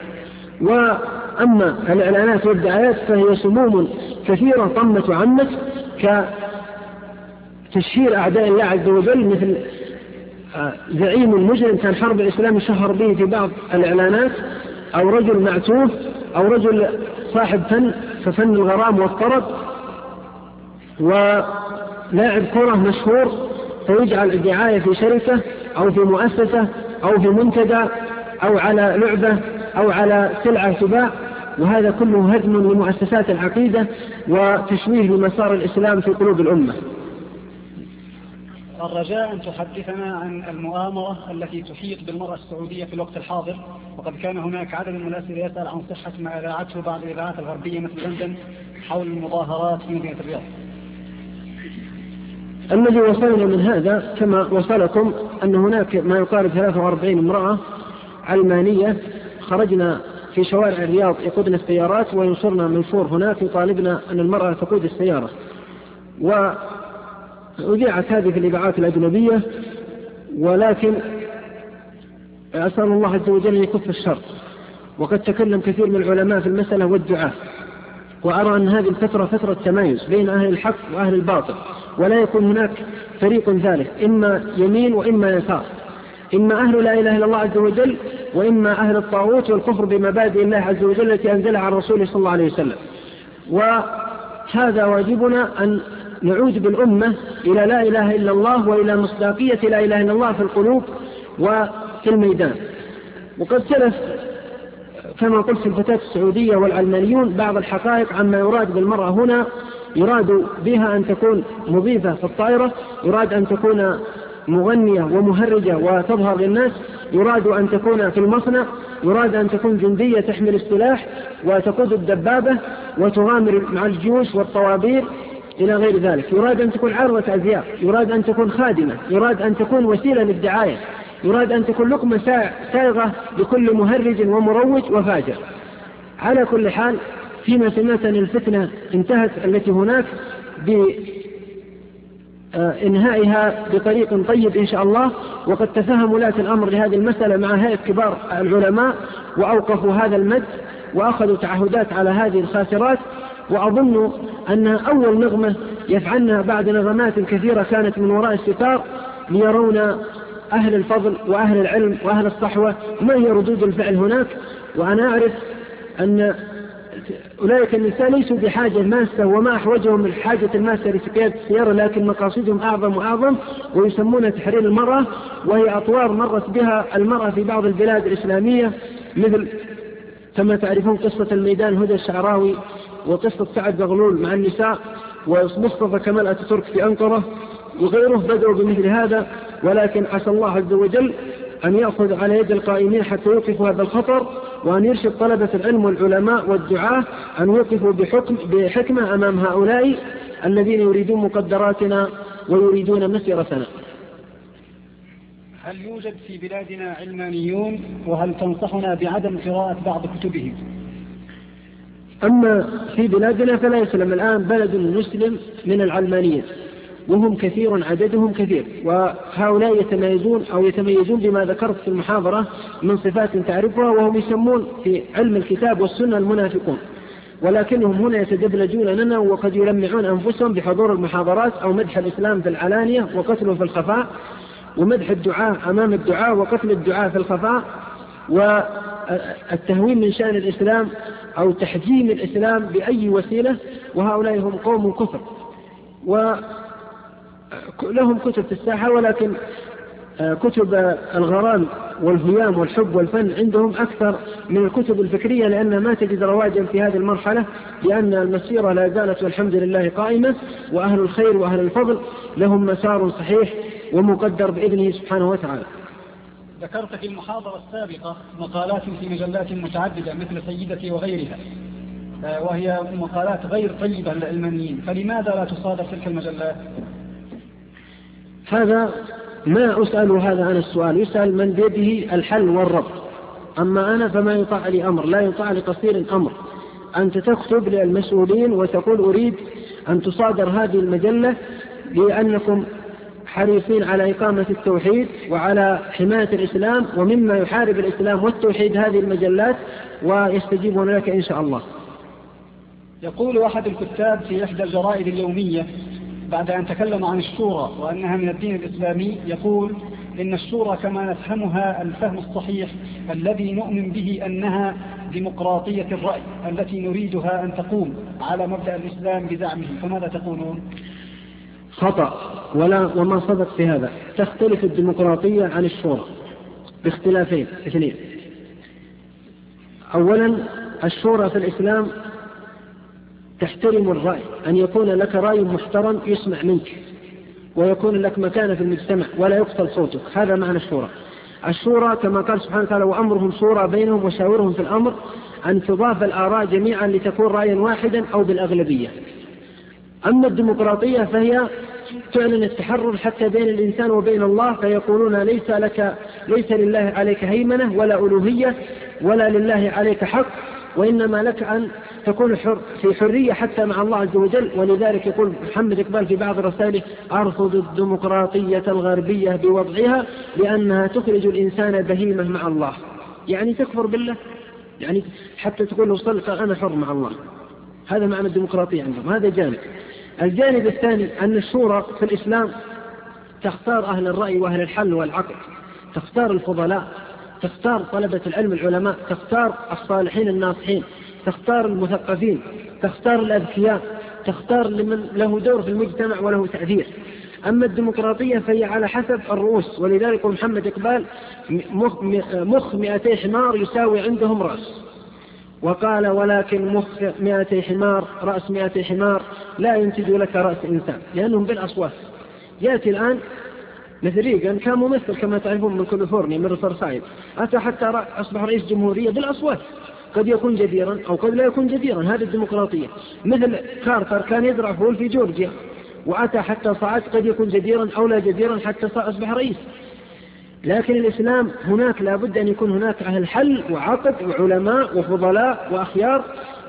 وأما الإعلانات والدعايات فهي سموم كثيرة طمت وعمت، كتشهير أعداء الله عز وجل، مثل زعيم المجرم كان حرب الإسلام شهر به في بعض الإعلانات، أو رجل معتوه، أو رجل صاحب فن ففن الغرام والطرب، ولاعب كرة مشهور فيجعل الدعاية في شركة أو في مؤسسة أو في منتدى أو على لعبة أو على سلعة تباع، وهذا كله هدم لمؤسسات العقيدة وتشويه لمسار الإسلام في قلوب الأمة. الرجاء أن تحدثنا عن المؤامرة التي تحيط بالمرأة السعودية في الوقت الحاضر، وقد كان هناك عدد من الأسئلة يسأل عن صحة ما أذاعته بعض الإذاعات الغربية مثل لندن حول المظاهرات في مدينة الرياض. الذي وصلنا من هذا كما وصلكم أن هناك ما يقارب ثلاثة وأربعين امرأة علمانية خرجنا في شوارع الرياض يقودن السيارات، وينشرنا منشور هناك يطالبنا أن المرأة تقود السيارة، وأذيعت هذه في الإذاعات الأجنبية، ولكن أسأل الله عز وجل أن يكف الشر. وقد تكلم كثير من العلماء في المسألة والدعاء، وأرى أن هذه الفترة فترة تمايز بين أهل الحق وأهل الباطل، ولا يكون هناك فريق ثالث، إما يمين وإما يسار، إما أهل لا إله إلا الله عز وجل وإما أهل الطاغوت والكفر بمبادئ الله عز وجل التي أنزلها عن رسوله صلى الله عليه وسلم. وهذا واجبنا أن نعود بالأمة إلى لا إله إلا الله وإلى مصداقية لا إله إلا الله في القلوب وفي الميدان. وقد سلف كما قلت الفتاة السعودية والعلمانيون بعض الحقائق عما يراد بالمرأة هنا. يراد بها أن تكون مضيفة في الطائرة، يراد أن تكون مغنية ومهرجة وتظهر للناس، يراد أن تكون في المصنع، يراد أن تكون جندية تحمل السلاح وتقود الدبابة وتغامر مع الجيوش والطوابير إلى غير ذلك، يراد أن تكون عارضة أزياء، يراد أن تكون خادمة، يراد أن تكون وسيلة للدعاية، يراد أن تكون لقمة سائغة لكل مهرج ومروج وفاجر. على كل حال فيما سمعت أن الفتنة انتهت التي هناك بإنهائها بطريق طيب إن شاء الله، وقد تفهم ولاة الأمر لهذه المسألة مع هيئة كبار العلماء وأوقفوا هذا المد وأخذوا تعهدات على هذه الخاسرات. وأظن أن أول نغمة يفعلنا بعد نغمات كثيرة كانت من وراء الستار ليرون أهل الفضل وأهل العلم وأهل الصحوة ما هي ردود الفعل هناك. وأنا أعرف أن أولئك النساء ليسوا بحاجة ماسة وما أحوجهم من حاجة الماسة لسقيادة السيارة، لكن مقاصدهم أعظم وأعظم ويسمون تحرير المرأة، وهي أطوار مرت بها المرأة في بعض البلاد الإسلامية، مثل كما تعرفون قصة الميدان هدى الشعراوي وقصة سعد بغلول مع النساء ومصطفى كمال أتاتورك في أنقرة وغيره بدأوا بمثل هذا. ولكن عسى الله عز وجل أن يأخذ على يد القائمين حتى يوقفوا هذا الخطر، وأن يرشد طلبة العلم والعلماء والدعاة أن يوقفوا بحكم بحكمة أمام هؤلاء الذين يريدون مقدراتنا ويريدون مسيرتنا. هل يوجد في بلادنا علمانيون، وهل تنصحنا بعدم قراءة بعض كتبهم؟ أما في بلادنا فلا يسلم الآن بلد مسلم من العلمانية، وهم كثير عددهم كثير، وهؤلاء يتميزون أو يتميزون بما ذكرت في المحاضرة من صفات تعرفها، وهم يسمون في علم الكتاب والسنة المنافقون، ولكنهم هنا يتدبلجون لنا وقد يلمعون أنفسهم بحضور المحاضرات أو مدح الإسلام في العلانية وقتله في الخفاء، ومدح الدعاء أمام الدعاء وقتل الدعاء في الخفاء، والتهوين من شأن الإسلام أو تحجيم الإسلام بأي وسيلة. وهؤلاء هم قوم كفر ولهم كتب في الساحة، ولكن كتب الغرام والهيام والحب والفن عندهم أكثر من الكتب الفكرية، لأن ما تجد رواجا في هذه المرحلة، لأن المسيرة لا زالت والحمد لله قائمة، وأهل الخير وأهل الفضل لهم مسار صحيح ومقدر بإذنه سبحانه وتعالى. ذكرت في المحاضرة السابقة مقالات في مجلات متعددة مثل سيدتي وغيرها، وهي مقالات غير طيبة للعلمانيين، فلماذا لا تصادر تلك المجلات؟ هذا ما أسأل هذا عن السؤال، يسأل من بيده الحل والربط. أما أنا فما يطاع لي أمر، لا يطاع لقصير أمر. أنت تكتب للمسؤولين وتقول أريد أن تصادر هذه المجلة لأنكم حريصين على إقامة التوحيد وعلى حماية الإسلام، ومما يحارب الإسلام والتوحيد هذه المجلات، ويستجيبون لك إن شاء الله. يقول أحد الكتاب في إحدى الجرائد اليومية بعد أن تكلم عن الشورى وأنها من الدين الإسلامي، يقول إن الشورى كما نفهمها الفهم الصحيح الذي نؤمن به أنها ديمقراطية الرأي التي نريدها أن تقوم على مبدأ الإسلام بزعمه، فماذا تقولون؟ خطأ ولا وما صدق في هذا. تختلف الديمقراطية عن الشورى باختلافين اثنين. أولا، الشورى في الإسلام تحترم الرأي، أن يكون لك رأي محترم يسمع منك ويكون لك مكانة في المجتمع ولا يقتل صوتك، هذا معنى الشورى. الشورى كما قال سبحانه وتعالى وأمرهم شورى بينهم وشاورهم في الأمر، أن تضاف الآراء جميعا لتكون رأيا واحدا أو بالأغلبية. أما الديمقراطية فهي تعلن التحرر حتى بين الإنسان وبين الله، فيقولون ليس لك ليس لله عليك هيمنة ولا ألوهية ولا لله عليك حق، وإنما لك أن تكون حر في حرية حتى مع الله عز وجل. ولذلك يقول محمد إقبال في بعض رسائله أرفض الديمقراطية الغربية بوضعها لأنها تخرج الإنسان بهيمة مع الله، يعني تكفر بالله، يعني حتى تقول وصلت أنا حر مع الله. هذا معنى الديمقراطية عندهم، هذا جانب. الجانب الثاني أن الشورى في الإسلام تختار أهل الرأي وأهل الحل والعقل، تختار الفضلاء، تختار طلبة العلم العلماء، تختار الصالحين الناصحين، تختار المثقفين، تختار الأذكياء، تختار لمن له دور في المجتمع وله تأثير. أما الديمقراطية فهي على حسب الرؤوس، ولذلك محمد إقبال مخ مئتي حمار يساوي عندهم رأس، وقال ولكن مخ مئتي حمار رأس مئتي حمار لا ينتج لك رأس إنسان، لأنهم بالأصوات. يأتي الآن مثل ريغان كان ممثل كما تعرفون من كاليفورنيا من ريفرسايد، أتى حتى أصبح رئيس جمهورية بالأصوات، قد يكون جديرا أو قد لا يكون جديرا، هذه الديمقراطية. مثل كارتر كان يزرع فول في جورجيا وأتى حتى صعد، قد يكون جديرا أو لا جديرا حتى أصبح رئيس. لكن الإسلام هناك لابد أن يكون هناك أهل حل وعقد وعلماء وفضلاء وأخيار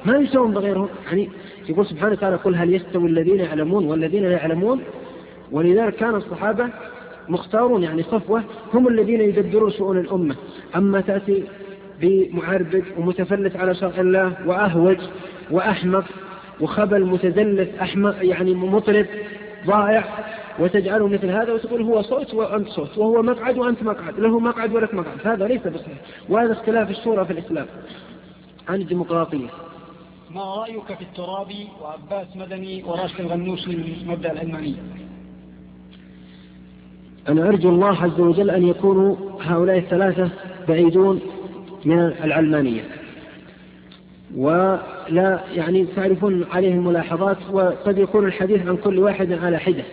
ما يساوون بغيرهم. يعني يقول سبحانه وتعالى قل هل يستوي الذين يعلمون والذين لا يعلمون. ولذلك كان الصحابة مختارون يعني صفوة هم الذين يدبرون شؤون الأمة. أما تأتي بمعربد ومتفلت على شرع الله وأهوج وأحمق وخبل متزلف أحمق يعني مطرب ضائع وتجعله مثل هذا وتقول هو صوت وأنت صوت وهو مقعد وأنت مقعد، له مقعد ولك مقعد، هذا ليس بصحيح. وهذا اختلاف الشورى في الإسلام عن الديمقراطية. ما رأيك في الترابي وعباس مدني وراشد الغنوشي من مبدأ العلمانية؟ أنا أرجو الله عز وجل أن يكونوا هؤلاء الثلاثة بعيدون من العلمانية، ولا يعني تعرفون عليهم ملاحظات، وقد يكون الحديث عن كل واحد على حدة.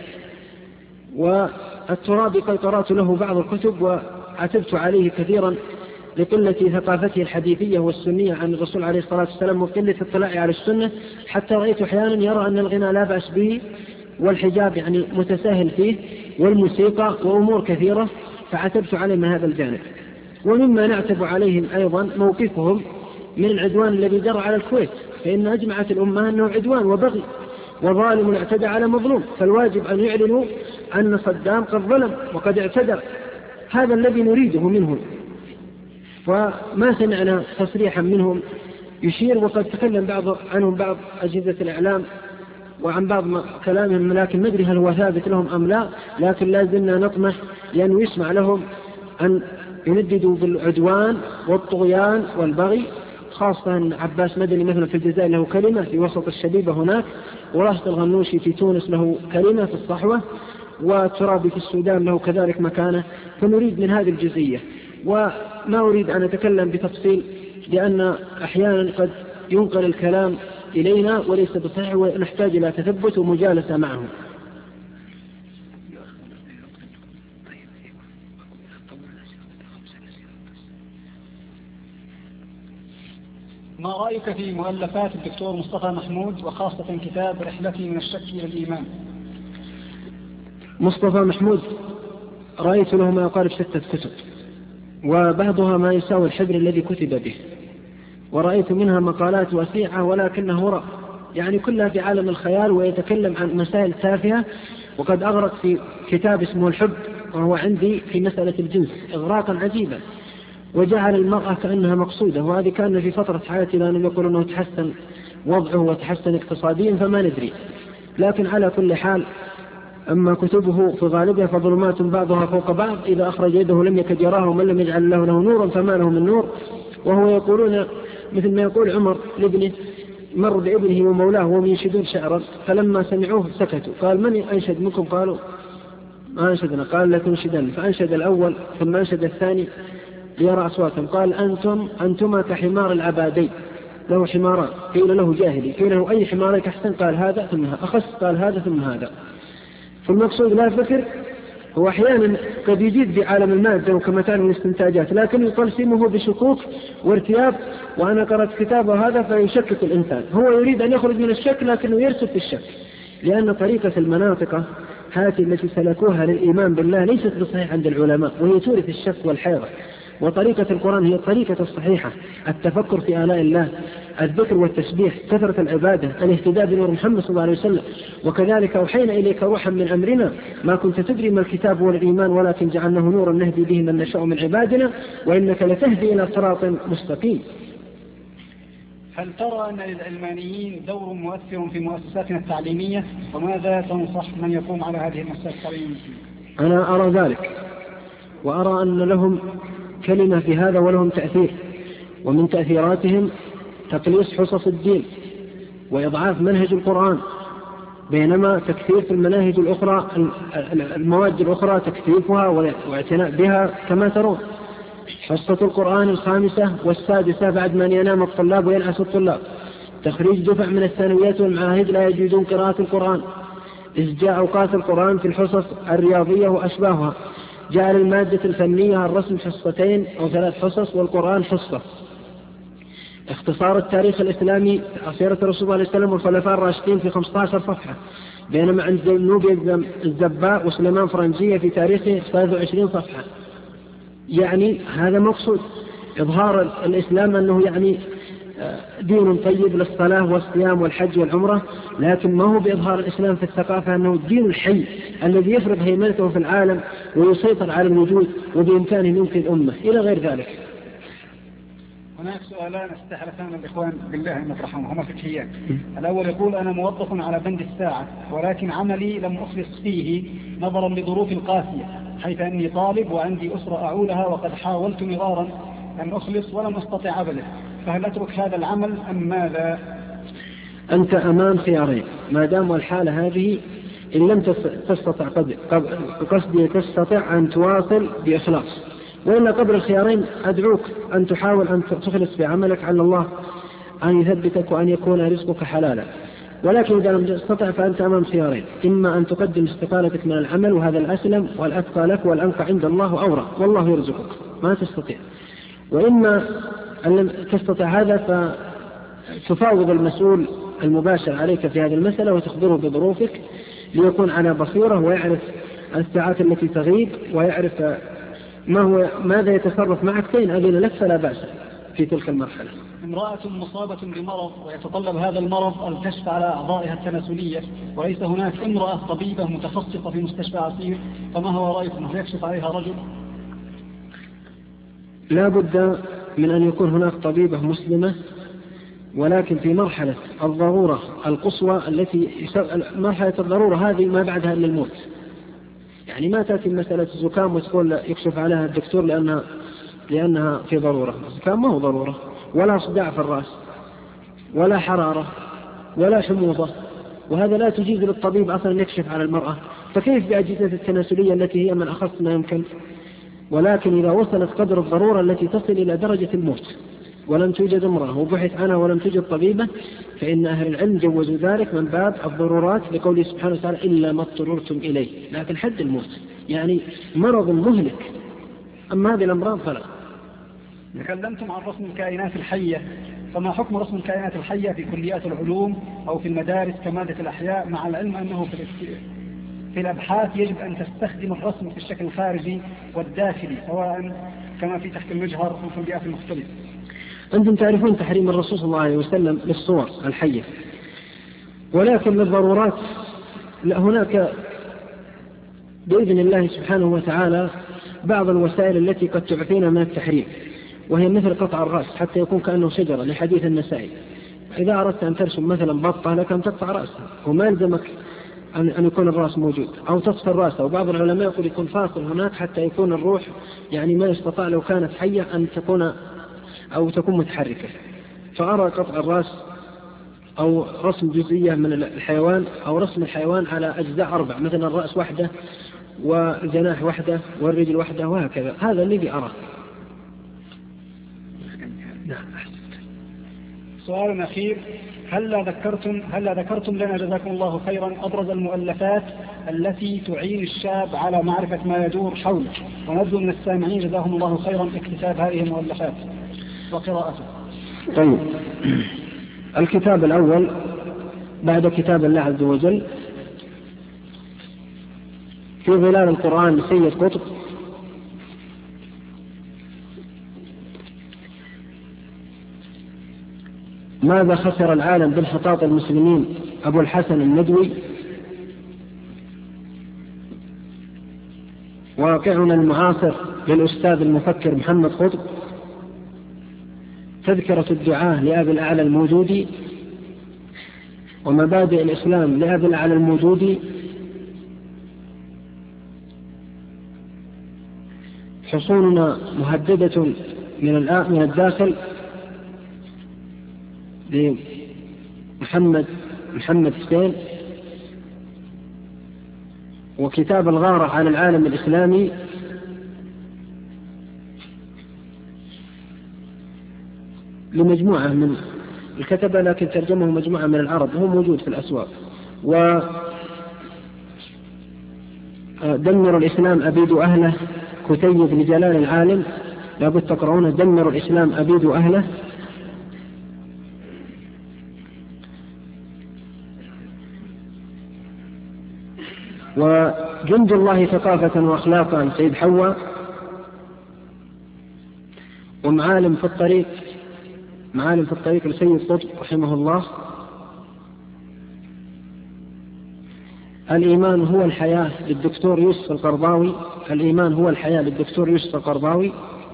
والترابي قد قرأت له بعض الكتب وعتبت عليه كثيرا لقلة ثقافته الحديثية والسنية عن الرسول عليه الصلاة والسلام وقلة اطلاعه على السنة، حتى رأيت أحيانا يرى أن الغناء لا بأس به والحجاب يعني متساهل فيه والموسيقى وأمور كثيرة، فعتبت عليه من هذا الجانب. ومما نعتب عليهم أيضا موقفهم من العدوان الذي جرى على الكويت، فإن أجمعت الأمة أنه عدوان وبغي وظالم اعتدى على مظلوم، فالواجب أن يعلنوا أن صدام قد ظلم وقد اعتدى. هذا الذي نريده منهم، وما سمعنا تصريحا منهم يشير، وقد تكلم بعض عنهم بعض أجهزة الإعلام وعن بعض كلامهم، لكن ندري هل هو ثابت لهم أم لا، لكن لا زلنا نطمح لأنه يسمع لهم أن ينددوا بالعدوان والطغيان والبغي. خاصة عباس مدني مثلا في الجزائر له كلمة في وسط الشبيبة هناك، وراشد الغنوشي في تونس له كلمة في الصحوة، والترابي في السودان له كذلك مكانه. فنريد من هذه الجزئية، وما أريد أن أتكلم بتفصيل لأن أحيانا قد ينقل الكلام إلينا وليس بصحيح، ونحتاج إلى تثبت ومجالسة معهم. ما رأيك في مؤلفات الدكتور مصطفى محمود وخاصة كتاب رحلتي من الشك إلى الإيمان؟ مصطفى محمود رأيت له ما يقارب ستة كتب، وبعضها ما يساوي الحبر الذي كتب به، ورأيت منها مقالات وسيعة ولكنها هراء، يعني كلها في عالم الخيال، ويتكلم عن مسائل تافهة. وقد أغرق في كتاب اسمه الحب وهو عندي في مسألة الجنس إغراقا عجيبا، وجعل المرأة كأنها مقصودة، وهذه كان في فترة حياتي لأنهم يقولون أنه تحسن وضعه وتحسن اقتصاديا فما ندري. لكن على كل حال أما كتبه في غالبها فظلمات بعضها فوق بعض، إذا أخرج يده لم يكد يراه، ومن لم يجعل له له نورا فما له من نور. وهو يقولون مثل ما يقول عمر لابنه، مر بابنه ومولاه وهم ينشدون شعرا، فلما سمعوه سكتوا، قال من أنشد منكم؟ قالوا ما أنشدنا، قال لا تنشدن، فأنشد الأول ثم أنشد الثاني ليرى أصواتهم، قال أنتم أنتما كحمار العبادي، له حماران، قيل له جاهلي، قيل له أي حمارك أحسن؟ قال هذا ثم هذا، أخس قال هذا ثم هذا. فالمقصود لا فكر، هو أحيانا قد يجيد بعالم المادة وكما تعلم الاستنتاجات، لكن يطلسمه بشكوك وارتياب. وأنا قرأت كتابه هذا فيشكك الإنسان، هو يريد أن يخرج من الشك لكنه يرسل في الشك، لأن طريقة المناطق هذه التي سلكوها للإيمان بالله ليست بصحيح عند العلماء، وهي تورث الشك والحيرة. وطريقة القرآن هي الطريقة الصحيحة، التفكر في آلاء الله، الذكر والتسبيح، كثرة العبادة، الاهتداء بنور محمد صلى الله عليه وسلم. وكذلك أوحينا إليك روحا من أمرنا ما كنت تدري ما الكتاب والإيمان ولكن جعلناه نورا نهدي به من نشاء من عبادنا وإنك لتهدي إلى صراط مستقيم. هل ترى أن للعلمانيين دور مؤثر في مؤسساتنا التعليمية؟ وماذا تنصح من يقوم على هذه المؤسسات التعليمية؟ أنا أرى ذلك، وأرى أن لهم كلمة في هذا ولهم تأثير، ومن تأثيراتهم تقليص حصص الدين وإضعاف منهج القرآن، بينما تكثير في المناهج الأخرى المواد الأخرى تكثيفها واعتناء بها كما ترون. حصة القرآن الخامسة والسادسة بعد ما ينام الطلاب وينعس الطلاب، تخريج دفع من الثانويات والمعاهد لا يجيدون قراءة القرآن، إسجاء أوقات القرآن في الحصص الرياضية وأشباهها، جعل المادة الفنية الرسم حصتين أو ثلاث حصص والقرآن حصة، اختصار التاريخ الإسلامي سيرة الرسول صلى الله عليه وسلم والخلفاء الراشدين في خمسة عشر صفحة، بينما عند زينوبي الزباء وسليمان فرنجية في تاريخه ثلاثة وعشرين صفحة. يعني هذا مقصود إظهار الإسلام أنه يعني دين طيب للصلاة والصيام والحج والعمرة، لكن ما هو بإظهار الإسلام في الثقافة أنه الدين الحي الذي يفرض هيمنته في العالم ويسيطر على الوجود وبإمكانه ينقذ الأمة إلى غير ذلك. هناك سؤالان استحلفان الإخوان بالله أن نطرحهم، هما فقهيان. الأول يقول: أنا موظف على بند الساعة، ولكن عملي لم أخلص فيه نظرا لظروف القاسية، حيث أني طالب وعندي أسرة أعولها، وقد حاولت مرارا أن أخلص ولم أستطع أبدا، فهل أترك هذا العمل أم ماذا؟ أنت أمام خيارين ما دام الحالة هذه، إن لم تستطع قصدي تستطع أن تواصل بإخلاص، وإلا قبل الخيارين أدعوك أن تحاول أن تخلص بعملك على الله أن يثبتك وأن يكون رزقك حلالا. ولكن إذا لم تستطع فأنت أمام خيارين: إما أن تقدم استقالتك من العمل، وهذا الأسلم والأتقى لك والأنقى عند الله وأورى، والله يرزقك ما تستطيع، وإما أن لم تستطع هذا فتفاوض المسؤول المباشر عليك في هذه المسألة وتخبره بظروفك ليكون على بصيرة ويعرف الساعات التي تغيب ويعرف ما هو ماذا يتصرف معك، فإن أذن لك فلا بأس في تلك المرحلة. امرأة مصابة بمرض ويتطلب هذا المرض الكشف على أعضائها التناسلية، وليس هناك امرأة طبيبة متخصصة في مستشفى عسير، فما هو رأيكم؟ هل يكشف عليها رجل؟ لا بد من أن يكون هناك طبيبة مسلمة، ولكن في مرحلة الضرورة القصوى التي مرحلة الضرورة هذه ما بعدها إلا الموت. يعني ما تأتي مسألة الزكام وتقول يكشف عليها الدكتور لأنها, لأنها في ضرورة. الزكام ما هو ضرورة، ولا صداع في الرأس ولا حرارة ولا حموضة، وهذا لا تجيز للطبيب أصلا يكشف على المرأة، فكيف بأجهزة التناسلية التي هي من أخص ما يمكن؟ ولكن إذا وصلت قدر الضرورة التي تصل إلى درجة الموت ولم توجد امرأة وبحث عنها ولم توجد طبيبة، فإن أهل العلم جوزوا ذلك من باب الضرورات لقوله سبحانه وتعالى: إلا ما اضطررتم إليه. لكن حد الموت يعني مرض مهلك، أما هذه الأمراض فلا. تكلمتم عن رسم الكائنات الحية، فما حكم رسم الكائنات الحية في كليات العلوم أو في المدارس كمادة الأحياء، مع العلم أنه في في الأبحاث يجب أن تستخدم الرسم في الشكل الخارجي والداخلي، سواء كما في تحت المجهر أو في البيئات المختلفة؟ أنتم تعرفون تحريم الرسول صلى الله عليه وسلم للصور الحية، ولكن للضرورات هناك بإذن الله سبحانه وتعالى بعض الوسائل التي قد تعفينا من التحريم، وهي مثل قطع الرأس حتى يكون كأنه شجرة لحديث النسائي. إذا أردت أن ترسم مثلا بطة لك أن تقطع رأسها وما يلزمك أن يكون الرأس موجود، أو تصفر رأسه. وبعض العلماء يقول يكون فاصل هناك حتى يكون الروح يعني ما يستطاع لو كانت حية أن تكون أو تكون متحركة. فأرى قطع الرأس أو رسم جزئية من الحيوان أو رسم الحيوان على أجزاء أربع، مثلا الرأس وحده والجناح وحده والرجل وحده وهكذا، هذا الذي أرى. نعم. سؤال أخير: هل ذكرتم هل ذكرتم لنا جزاكم الله خيرا أبرز المؤلفات التي تعين الشاب على معرفة ما يدور حوله، ونرجو من السامعين جزاهم الله خيرا اكتساب هذه المؤلفات وقراءته. طيب، الكتاب الأول بعد كتاب الله عز وجل في ظلال القرآن لسيد قطب، ماذا خسر العالم بانحطاط المسلمين أبو الحسن الندوي، واقعنا المعاصر للأستاذ المفكر محمد قطب، تذكرة الدعاء لأبي الأعلى الموجودي، ومبادئ الإسلام لأبي الأعلى الموجودي، حصوننا مهددة من الداخل لمحمد محمد حسين، وكتاب الغارة على العالم الإسلامي لمجموعة من الكتبة لكن ترجمه مجموعة من العرب، هو موجود في الأسواق. ودمر الإسلام أبيد أهله، كتيب لجلال العالم، لابد تقرؤونه، دمر الإسلام أبيد أهله. وجند الله ثقافة وأخلاقا سيد حواء، ومعالم في الطريق معالم في الطريق لسيد قطب رحمه الله. الإيمان هو الحياة للدكتور يوسف القرضاوي. الإيمان هو الحياة للدكتور يوسف القرضاوي.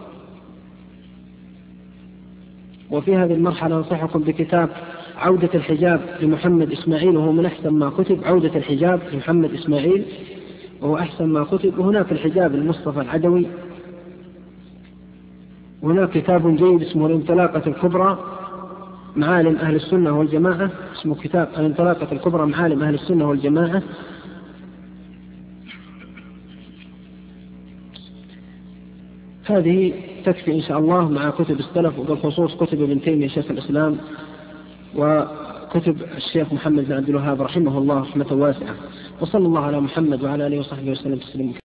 وفي هذه المرحلة أنصحكم بكتاب عودة الحجاب لمحمد إسماعيل، وهو من أحسن ما كتب. عودة الحجاب لمحمد إسماعيل وهو أحسن ما كتب. وهناك الحجاب لمصطفى العدوي. وهناك كتاب جيد اسمه الانطلاقة الكبرى معالم أهل السنة والجماعة، اسمه كتاب الانطلاقة الكبرى معالم أهل السنة والجماعة. هذه تكفي إن شاء الله مع كتب السلف، وبالخصوص كتب ابن تيمية شيخ الإسلام وكتب الشيخ محمد بن عبد الوهاب رحمه الله رحمة واسعة. وصلى الله على محمد وعلى آله وصحبه وسلم تسليما.